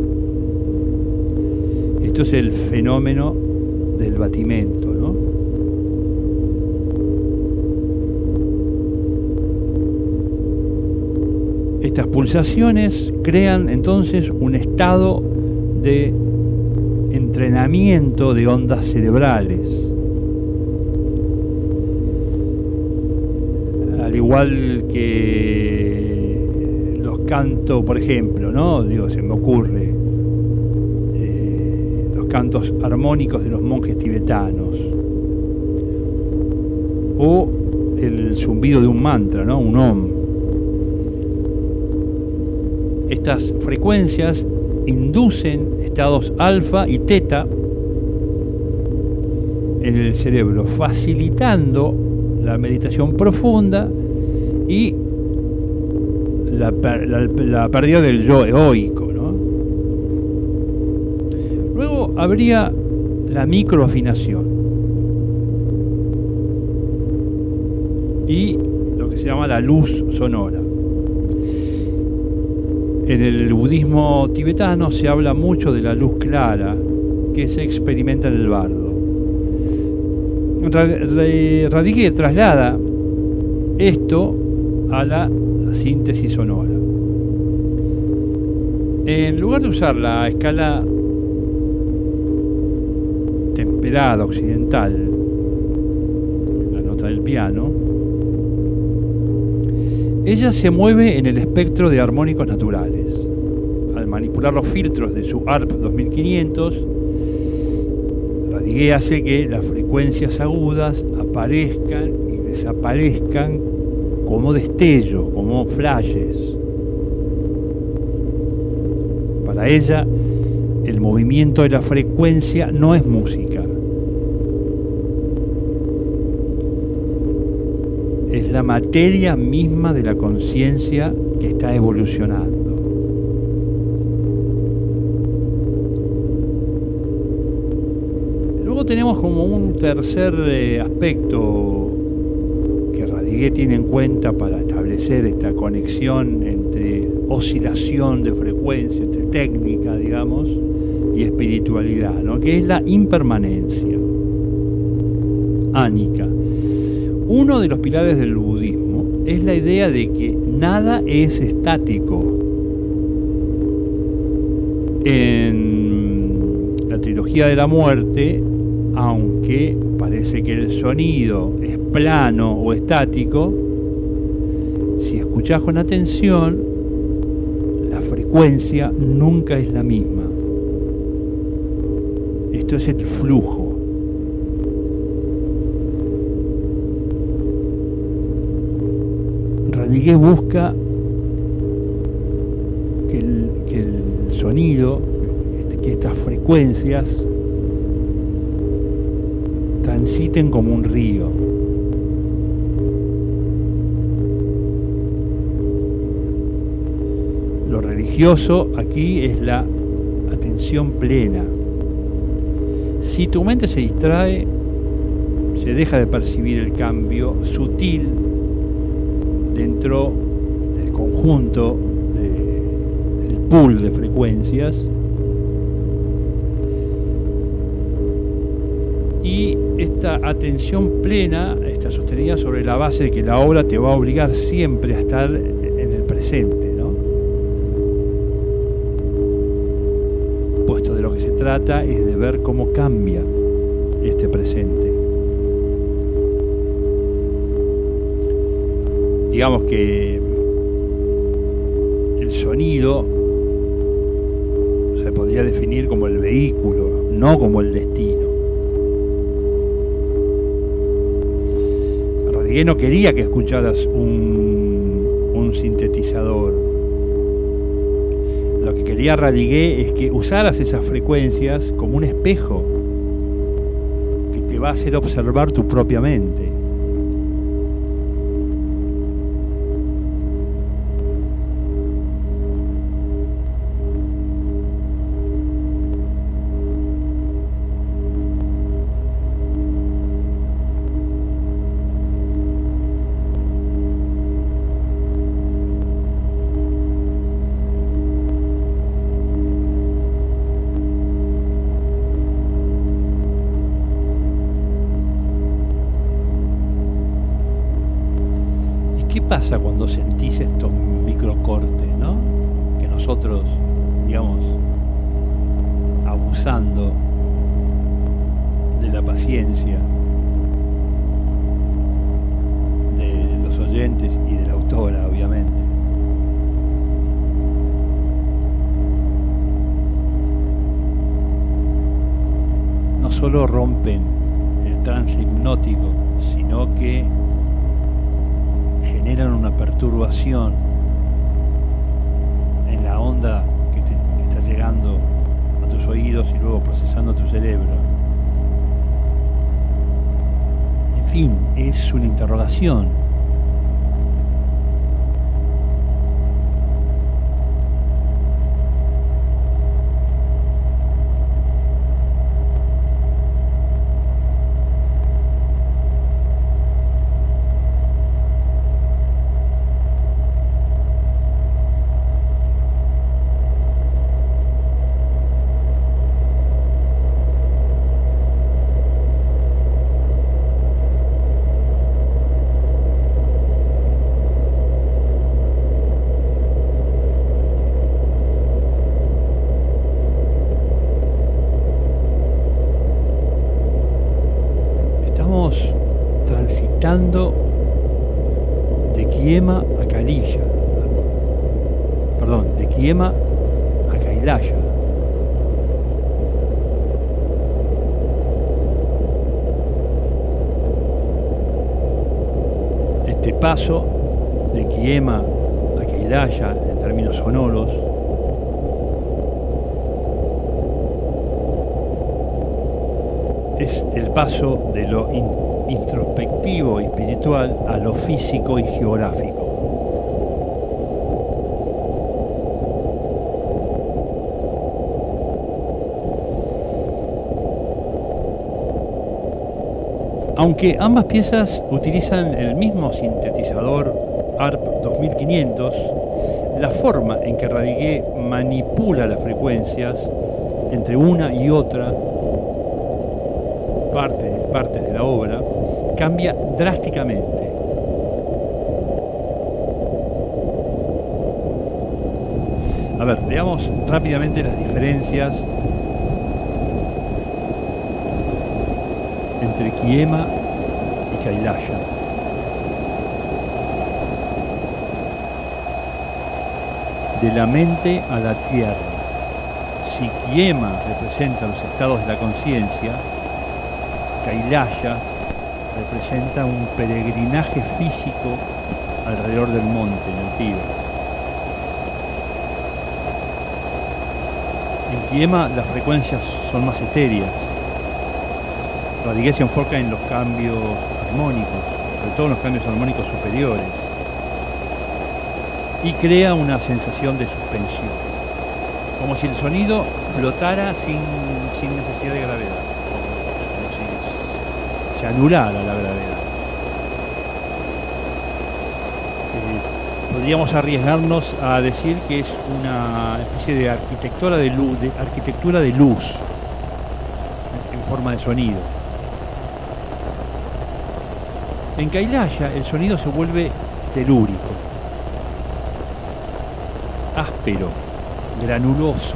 Esto es el fenómeno del batimento, ¿no? Estas pulsaciones crean entonces un estado de entrenamiento de ondas cerebrales. Al igual que los cantos, por ejemplo, ¿no? Digo, se me ocurre, eh, los cantos armónicos de los monjes tibetanos, o el zumbido de un mantra, ¿no? Un om. Estas frecuencias inducen estados alfa y teta en el cerebro, facilitando la meditación profunda y la, la, la pérdida del yo egoico, ¿no? Luego habría la microafinación y lo que se llama la luz sonora. En el budismo tibetano se habla mucho de la luz clara que se experimenta en el bardo. Radiguet traslada esto a la síntesis sonora. En lugar de usar la escala temperada occidental, la nota del piano, ella se mueve en el espectro de armónicos naturales. Al manipular los filtros de su A R P dos mil quinientos, Radiguet hace que las frecuencias agudas aparezcan y desaparezcan como destellos, como flashes. Para ella, el movimiento de la frecuencia no es música. Es la materia misma de la conciencia que está evolucionando. Luego tenemos como un tercer eh, aspecto que Radiguet tiene en cuenta para establecer esta conexión entre oscilación de frecuencia, entre técnica, digamos, y espiritualidad, ¿no? Que es la impermanencia ánica. Uno de los pilares del budismo es la idea de que nada es estático. En la trilogía de la muerte, aunque parece que el sonido es plano o estático, si escuchás con atención, la frecuencia nunca es la misma. Esto es el flujo. Radiguet busca que el, que el sonido, que estas frecuencias transiten como un río. religioso aquí es la atención plena. Si tu mente se distrae, se deja de percibir el cambio sutil dentro del conjunto, de, del pool de frecuencias, y esta atención plena está sostenida sobre la base de que la obra te va a obligar siempre a estar en el presente, ¿no? Puesto de lo que se trata es de ver cómo cambia este presente. Digamos que el sonido se podría definir como el vehículo, no como el destino. Radiguet no quería que escucharas un, un sintetizador. Lo que quería Radiguet es que usaras esas frecuencias como un espejo que te va a hacer observar tu propia mente. ¿Qué pasa cuando sentís estos microcortes, ¿no? Que nosotros, digamos, abusando de la paciencia de los oyentes y de la autora, obviamente, no solo rompen el trance hipnótico, sino que generan una perturbación en la onda que, te, que está llegando a tus oídos y luego procesando tu cerebro. En fin, es una interrogación. De Quiema a Kalilla, perdón, de Quiema a Kailaya. Este paso de Quiema a Kailaya en términos sonoros es el paso de lo in introspectivo y espiritual a lo físico y geográfico. Aunque ambas piezas utilizan el mismo sintetizador A R P dos mil quinientos, la forma en que Radiguet manipula las frecuencias entre una y otra parte, partes de la obra cambia drásticamente. A ver, veamos rápidamente las diferencias entre Quiema y Kailaya. De la mente a la tierra. Si Quiema representa los estados de la conciencia, Kailaya representa un peregrinaje físico alrededor del monte, en el Tíbet. En Quiema las frecuencias son más etéreas. Radiguet se enfoca en los cambios armónicos, sobre todo en los cambios armónicos superiores. y crea una sensación de suspensión, como si el sonido flotara sin, sin necesidad de gravedad, como, como si se anulara la gravedad. Eh, podríamos arriesgarnos a decir que es una especie de arquitectura de luz, de arquitectura de luz en forma de sonido. En Kailaya el sonido se vuelve telúrico, áspero, granuloso.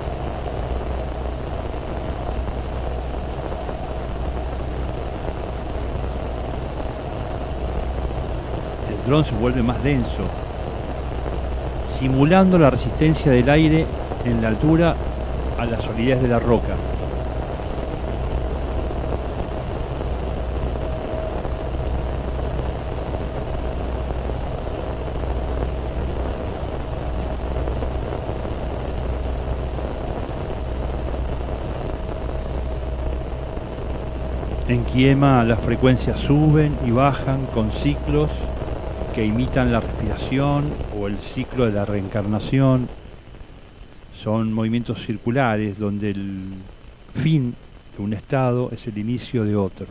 El dron se vuelve más denso, simulando la resistencia del aire en la altura a la solidez de la roca. En Kiema las frecuencias suben y bajan con ciclos que imitan la respiración o el ciclo de la reencarnación. Son movimientos circulares donde el fin de un estado es el inicio de otro.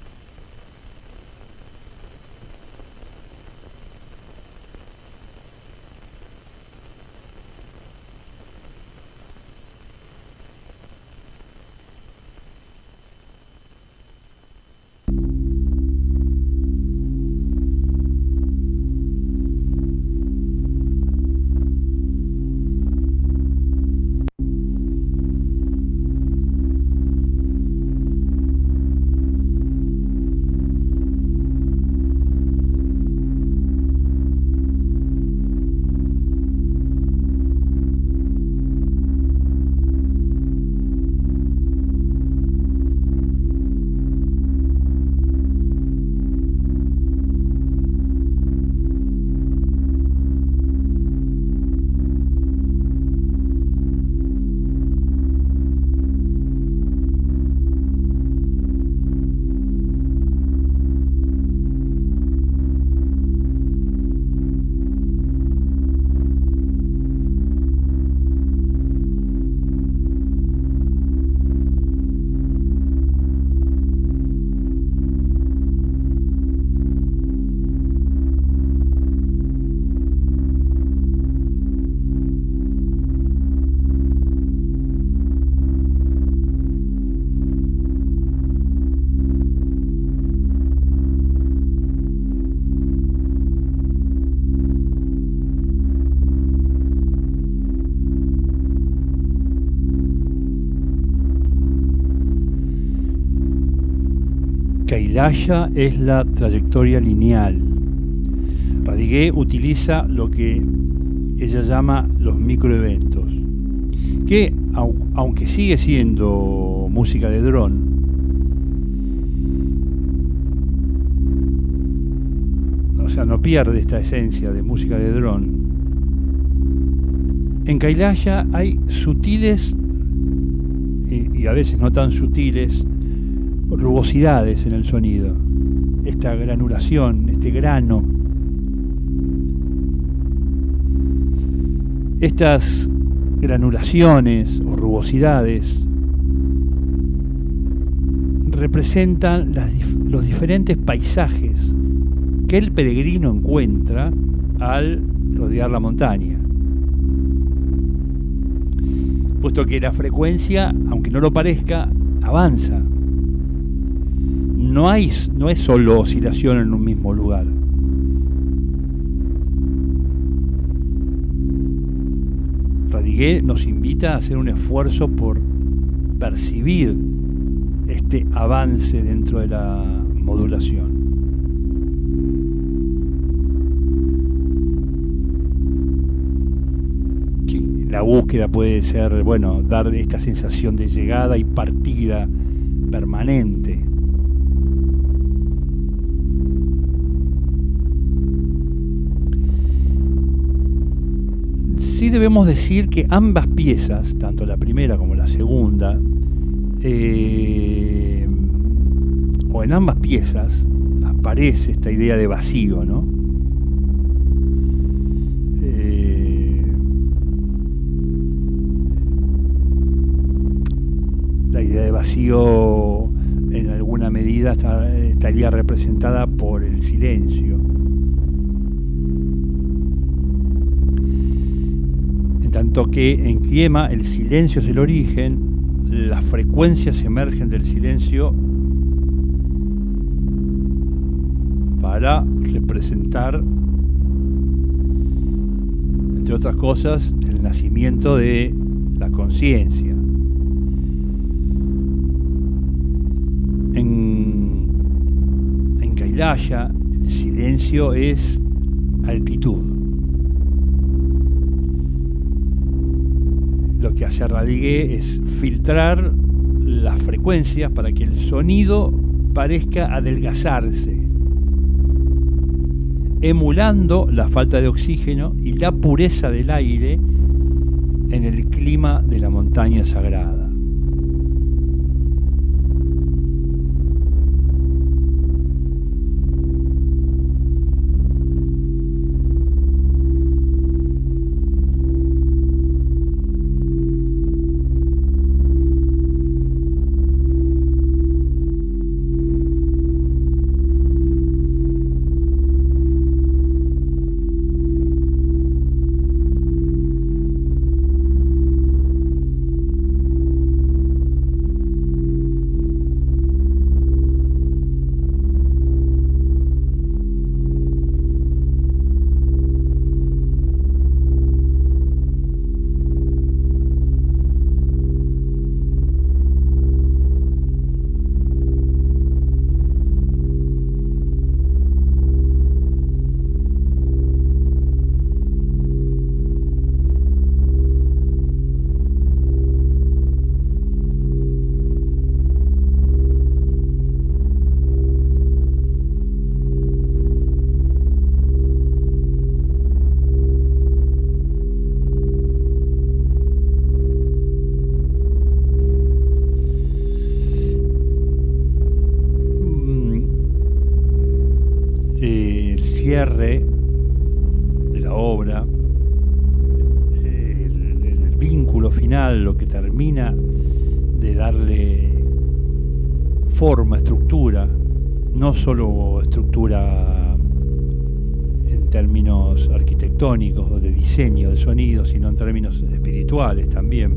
Kailaya es la trayectoria lineal. Radiguet utiliza lo que ella llama los microeventos, que aunque sigue siendo música de dron, o sea, no pierde esta esencia de música de dron. En Kailaya hay sutiles y, y a veces no tan sutiles rugosidades en el sonido, esta granulación, este grano. Estas granulaciones o rugosidades representan las, los diferentes paisajes que el peregrino encuentra al rodear la montaña. Puesto que la frecuencia, aunque no lo parezca, avanza. No, hay, no es solo oscilación en un mismo lugar. Radiguet nos invita a hacer un esfuerzo por percibir este avance dentro de la modulación. La búsqueda puede ser, bueno, dar esta sensación de llegada y partida permanente. Sí debemos decir que ambas piezas, tanto la primera como la segunda, eh, o en ambas piezas aparece esta idea de vacío, ¿no? Eh, vacío en alguna medida está, estaría representada por el silencio. En tanto que en Quiema el silencio es el origen, las frecuencias emergen del silencio para representar, entre otras cosas, el nacimiento de la conciencia. En, en Kailaya el silencio es altitud. Lo que hace Radigué es filtrar las frecuencias para que el sonido parezca adelgazarse, emulando la falta de oxígeno y la pureza del aire en el clima de la montaña sagrada. Cierre de la obra, el, el vínculo final, lo que termina de darle forma, estructura, no solo estructura en términos arquitectónicos o de diseño de sonido, sino en términos espirituales también.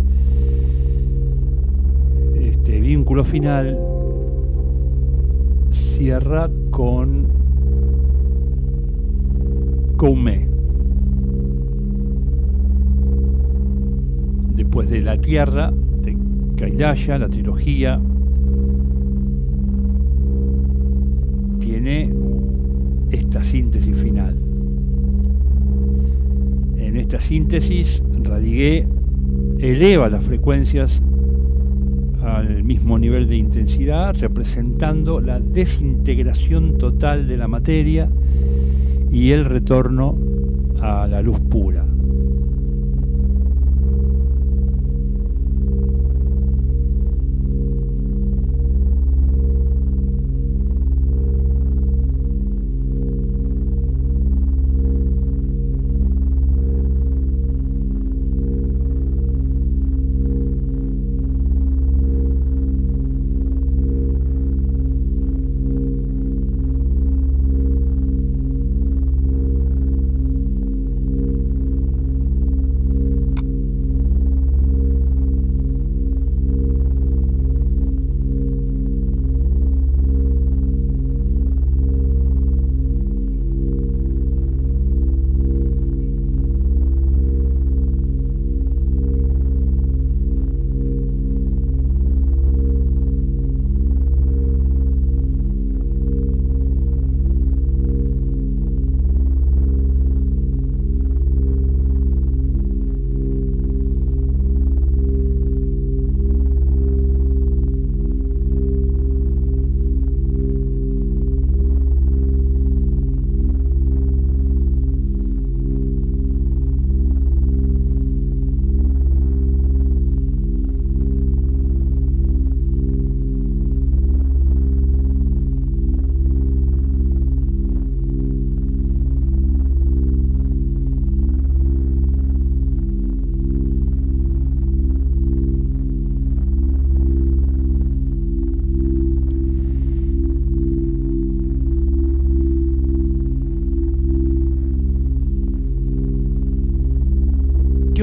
Este vínculo final cierra con Koumé. Después de la tierra, de Kailaya, la trilogía tiene esta síntesis final. En esta síntesis, Radigué eleva las frecuencias al mismo nivel de intensidad, representando la desintegración total de la materia y el retorno a la luz pura.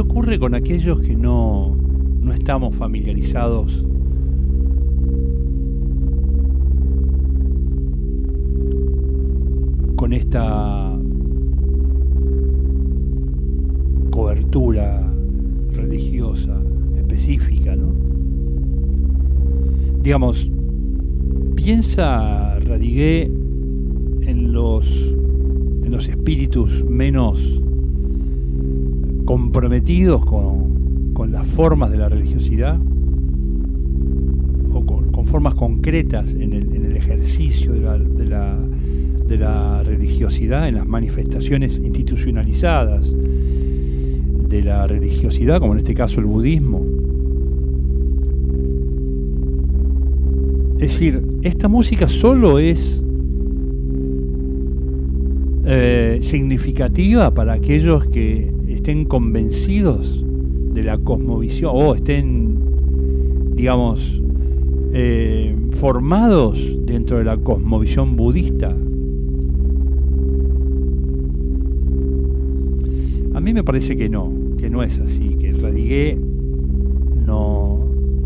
ocurre con aquellos que no, no estamos familiarizados con esta cobertura religiosa específica, ¿no? Digamos, piensa Radiguet en los, en los espíritus menos comprometidos con, con las formas de la religiosidad o con, con formas concretas en el, en el ejercicio de la, de, la, de la religiosidad, en las manifestaciones institucionalizadas de la religiosidad, como en este caso el budismo. Es decir, esta música solo es eh, significativa para aquellos que estén convencidos de la cosmovisión o estén, digamos, eh, formados dentro de la cosmovisión budista. A mí me parece que no, que no es así, que Radiguet no,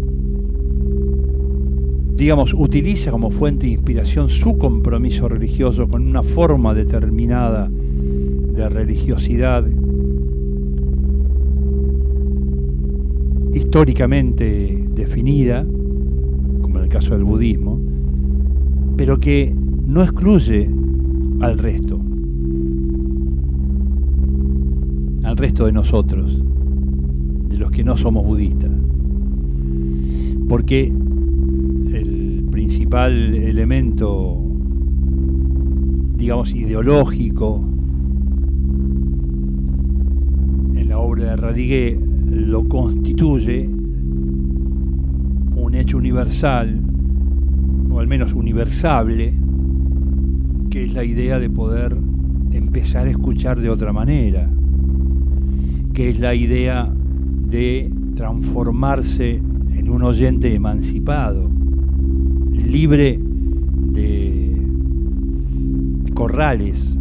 digamos, utiliza como fuente de inspiración su compromiso religioso con una forma determinada de religiosidad históricamente definida, como en el caso del budismo, pero que no excluye al resto, al resto de nosotros, de los que no somos budistas, porque el principal elemento, digamos, ideológico en la obra de Radiguet lo constituye un hecho universal, o al menos universable, que es la idea de poder empezar a escuchar de otra manera, que es la idea de transformarse en un oyente emancipado, libre de corrales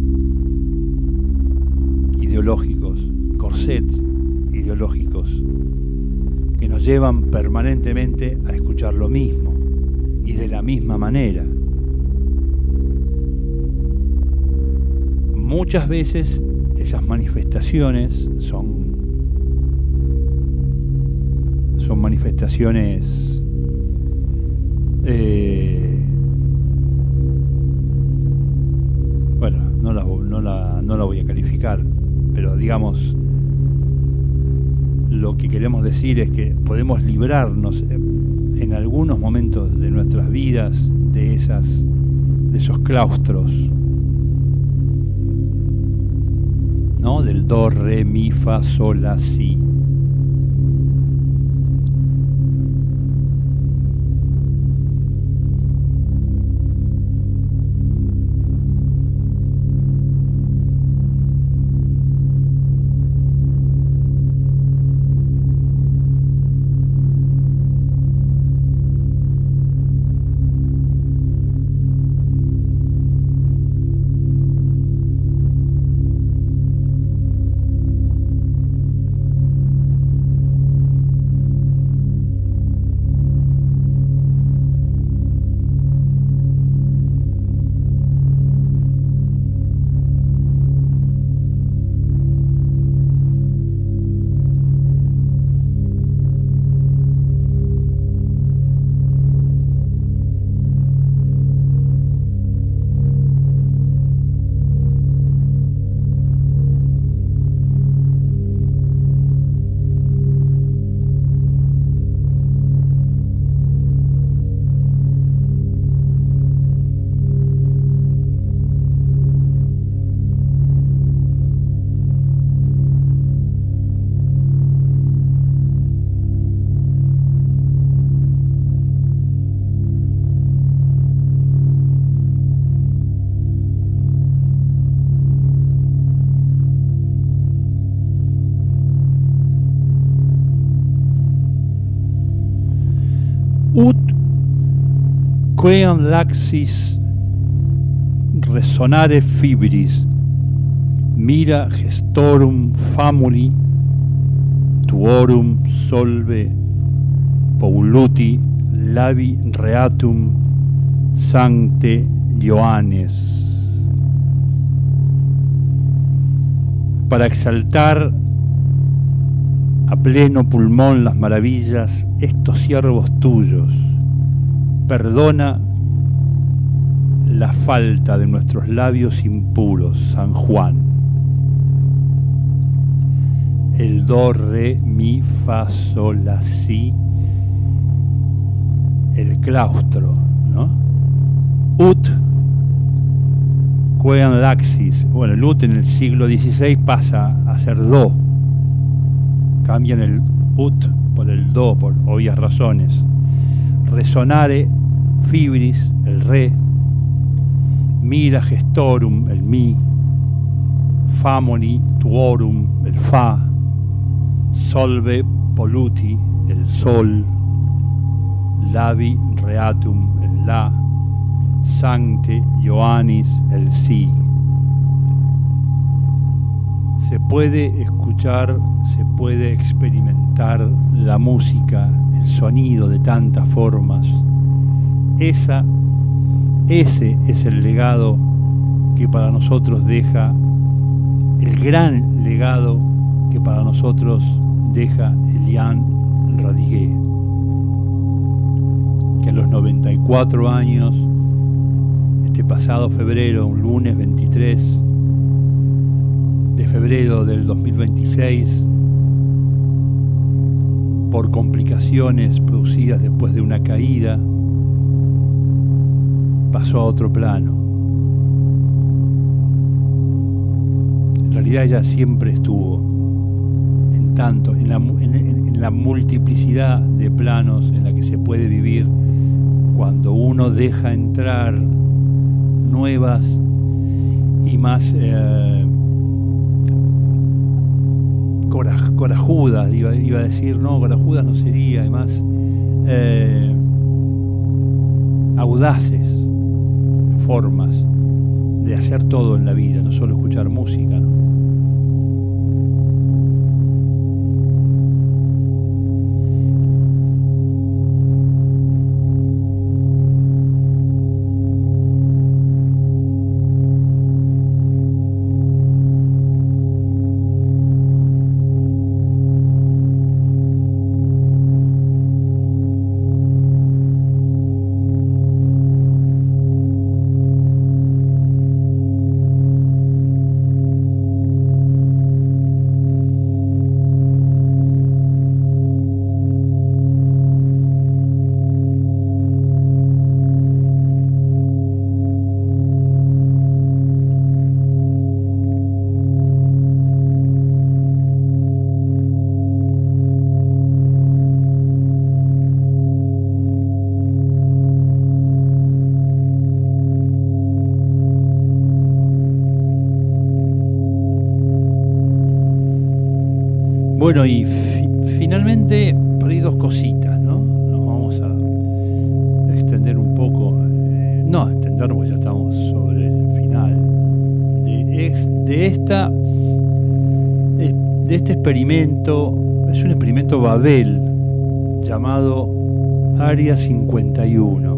ideológicos, corsets ideológicos que nos llevan permanentemente a escuchar lo mismo y de la misma manera. Muchas veces esas manifestaciones son son manifestaciones eh, bueno, no la, no, la, no la voy a calificar, pero digamos, lo que queremos decir es que podemos librarnos en algunos momentos de nuestras vidas de esas, de esos claustros, ¿no? Del do, re, mi, fa, sol, la, si. Ut queam laxis resonare fibris, mira gestorum famuli tuorum solve Pauluti labi reatum sancte Ioannes. Para exaltar a pleno pulmón las maravillas, estos siervos tuyos, perdona la falta de nuestros labios impuros, San Juan. El do, re, mi, fa, sol, la, si, el claustro, ¿no? Ut, quean laxis. Bueno, el ut en el siglo dieciséis pasa a ser do. Cambian el ut por el do, por obvias razones. Resonare, fibris, el re. Mira gestorum, el mi. Famoni, tuorum, el fa. Solve polluti, el sol. Labi reatum, el la. Sancte Ioannis, el si. Se puede escuchar, se puede experimentar la música, el sonido de tantas formas. Esa, ese es el legado que para nosotros deja, el gran legado que para nosotros deja Eliane Radiguet, que a los noventa y cuatro años, este pasado febrero, un lunes veintitrés de febrero del dos mil veintiséis, por complicaciones producidas después de una caída, pasó a otro plano. En realidad ella siempre estuvo en tanto, en la, en, en la multiplicidad de planos en la que se puede vivir cuando uno deja entrar nuevas y más eh, coraj, corajudas, iba, iba a decir, no, corajudas no sería, además eh, audaces formas de hacer todo en la vida, no solo escuchar música, ¿no? Bueno, y fi finalmente perdí dos cositas, ¿no? Nos vamos a extender un poco, eh, no extender porque ya estamos sobre el final de, ex, de esta de este experimento. Es un experimento Babel llamado Área cincuenta y uno.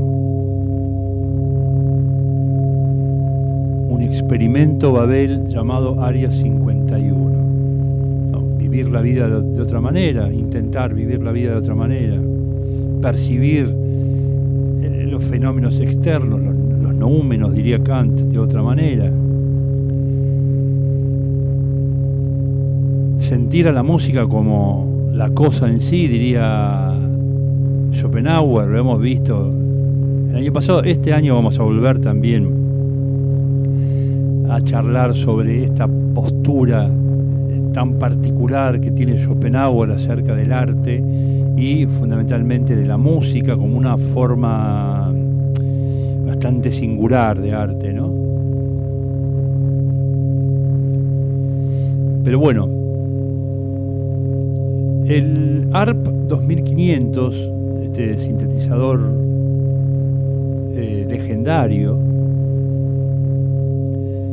Un experimento Babel llamado Área cincuenta y uno. Vivir la vida de, de otra manera, intentar vivir la vida de otra manera, percibir eh, los fenómenos externos, los, los noúmenos, diría Kant, de otra manera. Sentir a la música como la cosa en sí, diría Schopenhauer, lo hemos visto el año pasado. Este año vamos a volver también a charlar sobre esta postura tan particular que tiene Schopenhauer acerca del arte y fundamentalmente de la música como una forma bastante singular de arte, ¿no? Pero bueno, el A R P dos mil quinientos, este sintetizador eh, legendario,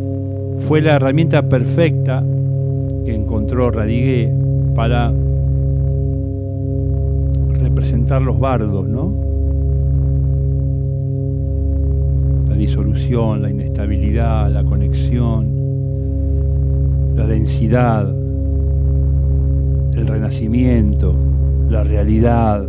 fue la herramienta perfecta que encontró Radiguet para cantar los bardos, ¿no? La disolución, la inestabilidad, la conexión, la densidad, el renacimiento, la realidad.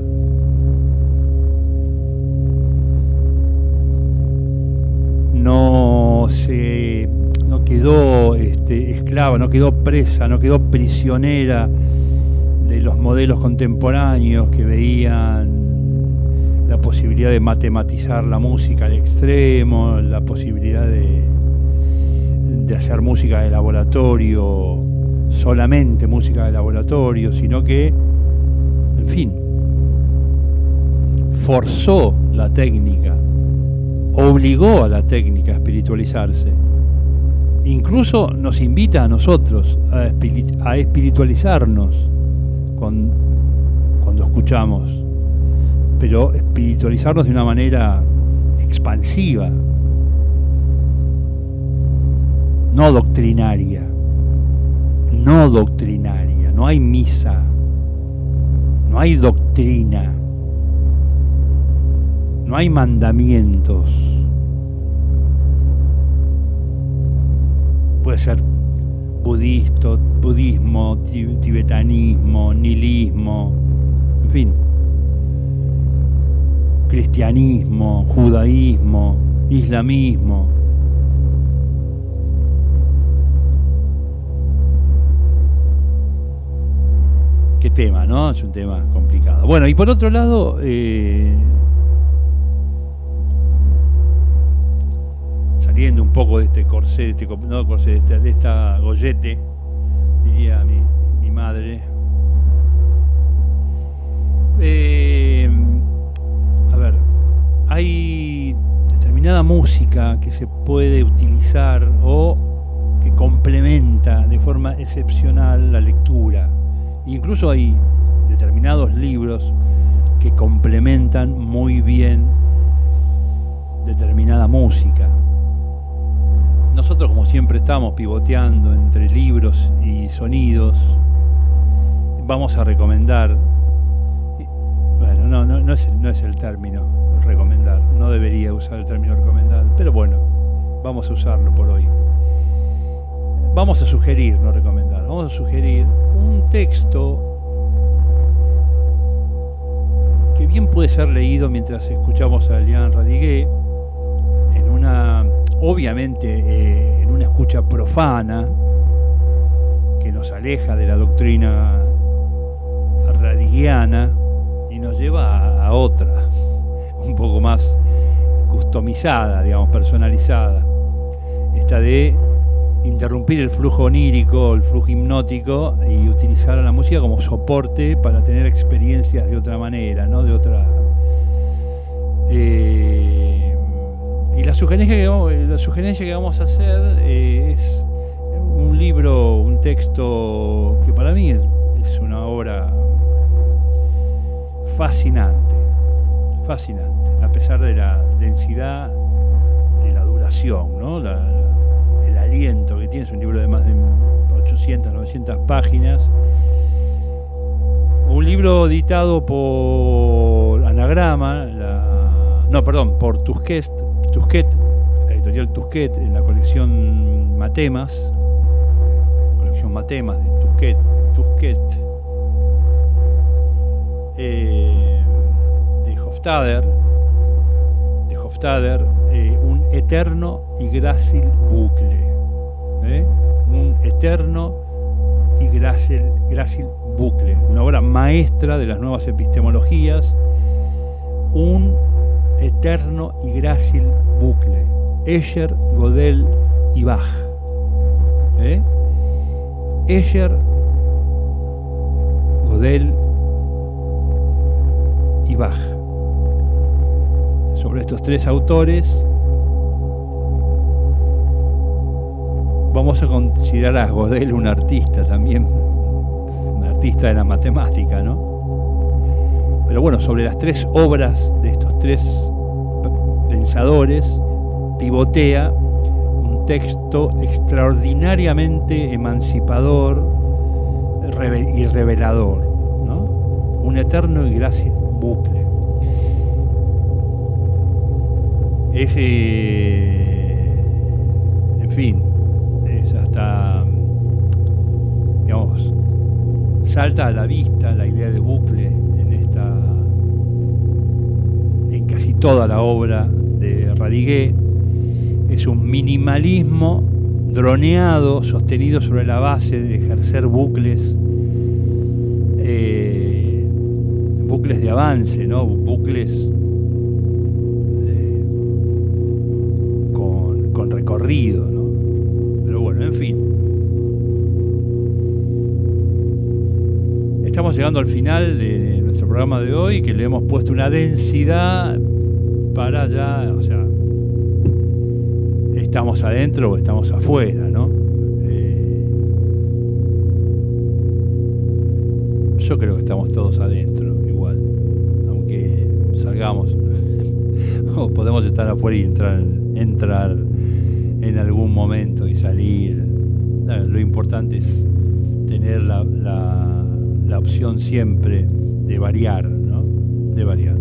No se no quedó este, esclava, no quedó presa, no quedó prisionera de los modelos contemporáneos que veían la posibilidad de matematizar la música al extremo, la posibilidad de, de hacer música de laboratorio, solamente música de laboratorio, sino que, en fin, forzó la técnica, obligó a la técnica a espiritualizarse. Incluso nos invita a nosotros a, espiritu- a espiritualizarnos con, cuando escuchamos, pero espiritualizarnos de una manera expansiva, no doctrinaria, no doctrinaria, no hay misa, no hay doctrina, no hay mandamientos. Puede ser budista, budismo, tibetanismo, nihilismo, en fin, cristianismo, judaísmo, islamismo. Qué tema, ¿no? Es un tema complicado. Bueno, y por otro lado, eh, saliendo un poco de este corsé, de este, no corsé, de esta, de esta gollete, diría mi, mi madre. Eh, a ver, hay determinada música que se puede utilizar o que complementa de forma excepcional la lectura. Incluso hay determinados libros que complementan muy bien determinada música. Nosotros, como siempre, estamos pivoteando entre libros y sonidos. Vamos a recomendar, bueno, no, no, no, es, el, no es el término recomendar, no debería usar el término recomendar, pero bueno, vamos a usarlo por hoy. Vamos a sugerir, no recomendar, vamos a sugerir un texto que bien puede ser leído mientras escuchamos a Lian Radiguet, en una, obviamente, eh, en una escucha profana que nos aleja de la doctrina radiguiana y nos lleva a, a otra, un poco más customizada, digamos, personalizada. Esta de interrumpir el flujo onírico, el flujo hipnótico, y utilizar a la música como soporte para tener experiencias de otra manera, ¿no? De otra. Eh, y la sugerencia que vamos, la sugerencia que vamos a hacer eh, es un libro, un texto que para mí es, es una obra fascinante, fascinante, a pesar de la densidad y la duración, ¿no? La, el aliento que tiene. Es un libro de más de ochocientas, novecientas páginas. Un libro editado por Anagrama, la, no, perdón, por Tusquet, Tusquet, la editorial Tusquet, en la colección Matemas, colección Matemas de Tusquet, Tusquet, eh, de Hofstadter, de Hofstadter, eh, un eterno y grácil bucle, ¿eh? un eterno y grácil, grácil bucle, una obra maestra de las nuevas epistemologías, un eterno y grácil bucle, Escher, Gödel y Bach. ¿eh? Escher, Gödel y Bach. Sobre estos tres autores vamos a considerar a Gödel un artista también, un artista de la matemática, ¿no? Pero bueno, sobre las tres obras de estos tres pensadores pivotea un texto extraordinariamente emancipador y revelador, ¿no? Un eterno y grácil bucle. Ese, en fin, es hasta, digamos, salta a la vista la idea de bucle en esta, en casi toda la obra de Radiguet. Es un minimalismo droneado, sostenido sobre la base de ejercer bucles, eh, bucles de avance, ¿no? Bucles eh, con, con recorrido, ¿no? Pero bueno, en fin. Estamos llegando al final de nuestro programa de hoy, que le hemos puesto una densidad para ya, o sea, estamos adentro o estamos afuera, ¿no? Eh, yo creo que estamos todos adentro, igual, aunque salgamos o podemos estar afuera y entrar, entrar en algún momento y salir. No, lo importante es tener la, la, la opción siempre de variar, ¿no? De variar.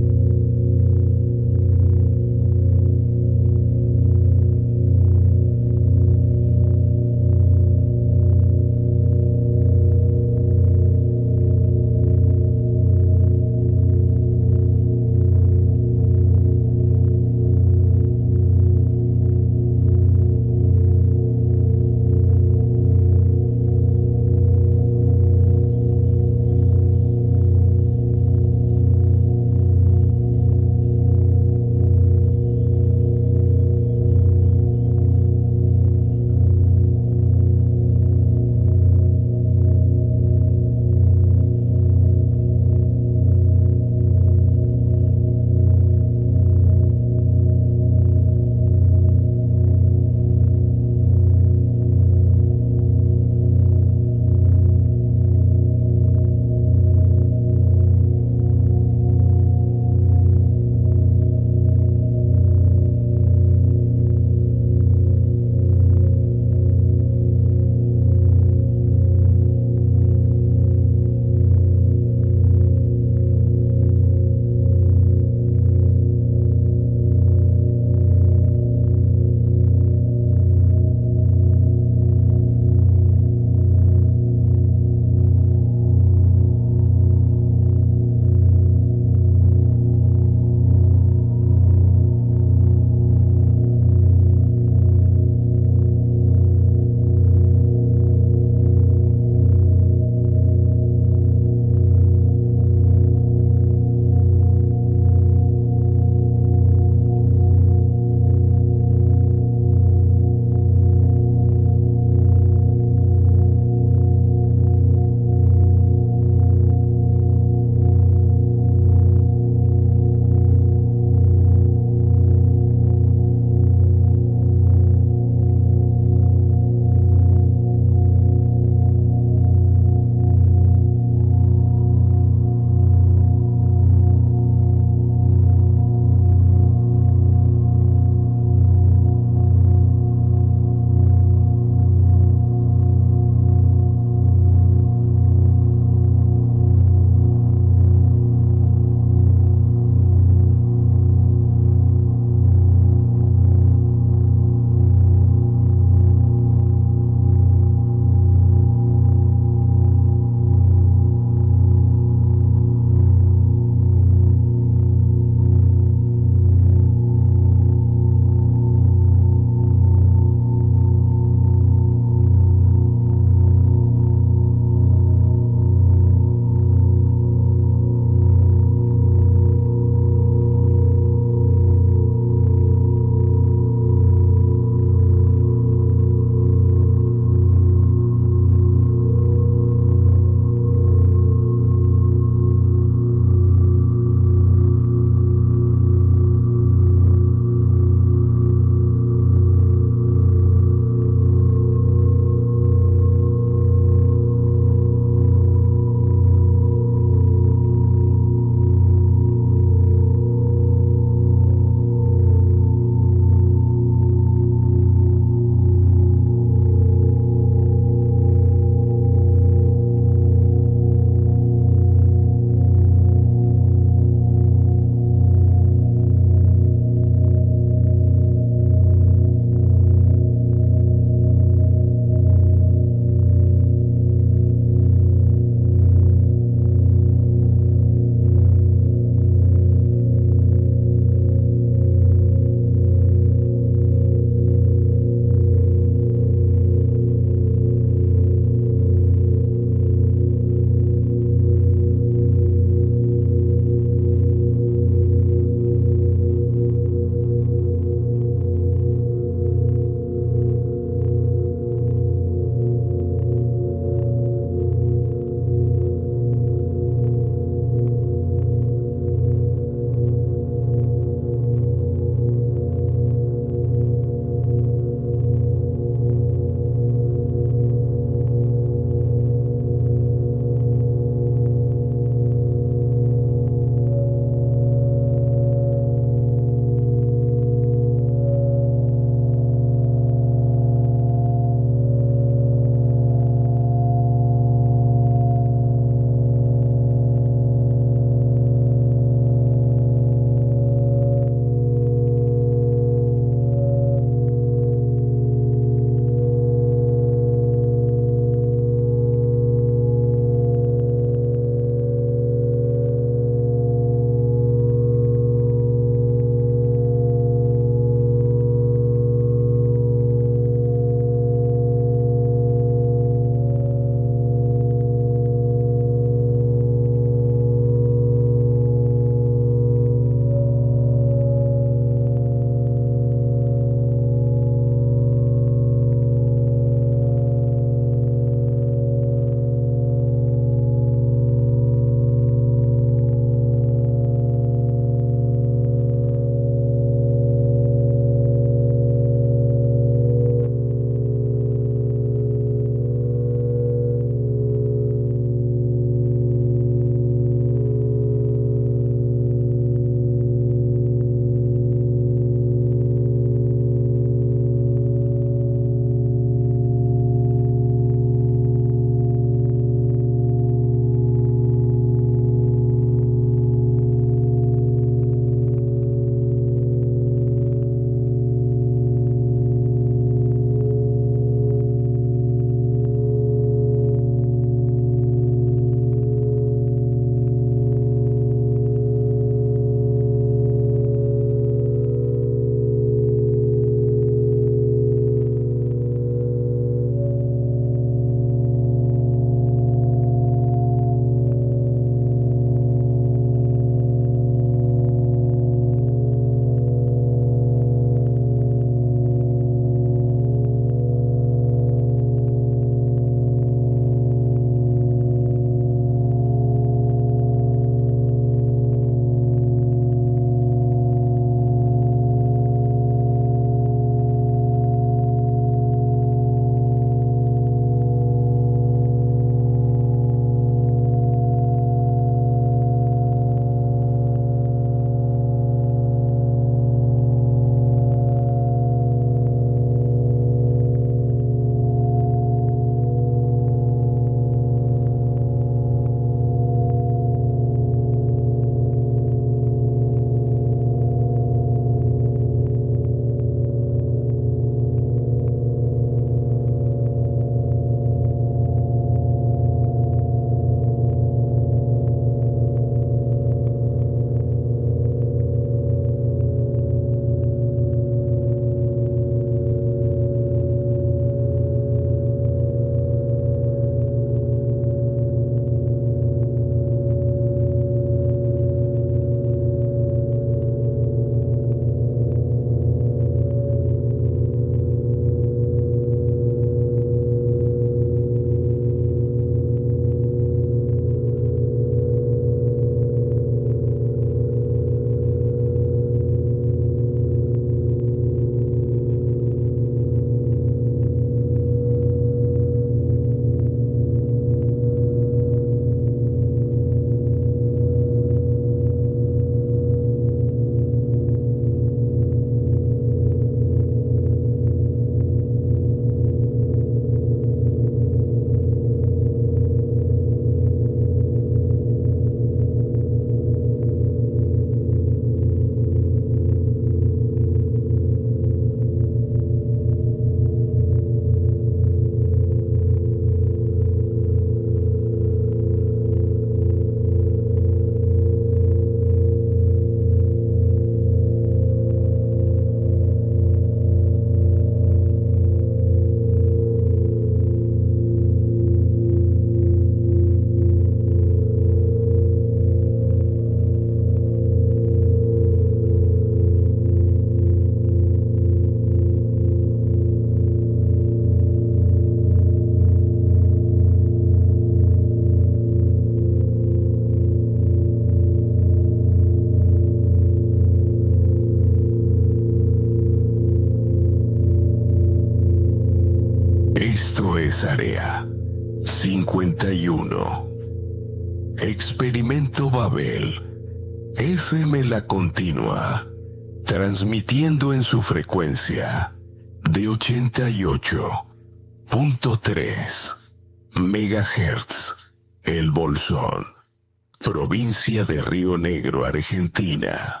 es área cincuenta y uno. Experimento Babel. F M La Continua. Transmitiendo en su frecuencia de ochenta y ocho punto tres megahertz. El Bolsón, provincia de Río Negro, Argentina.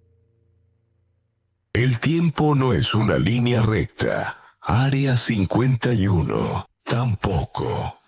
El tiempo no es una línea recta. Área cincuenta y uno tampoco.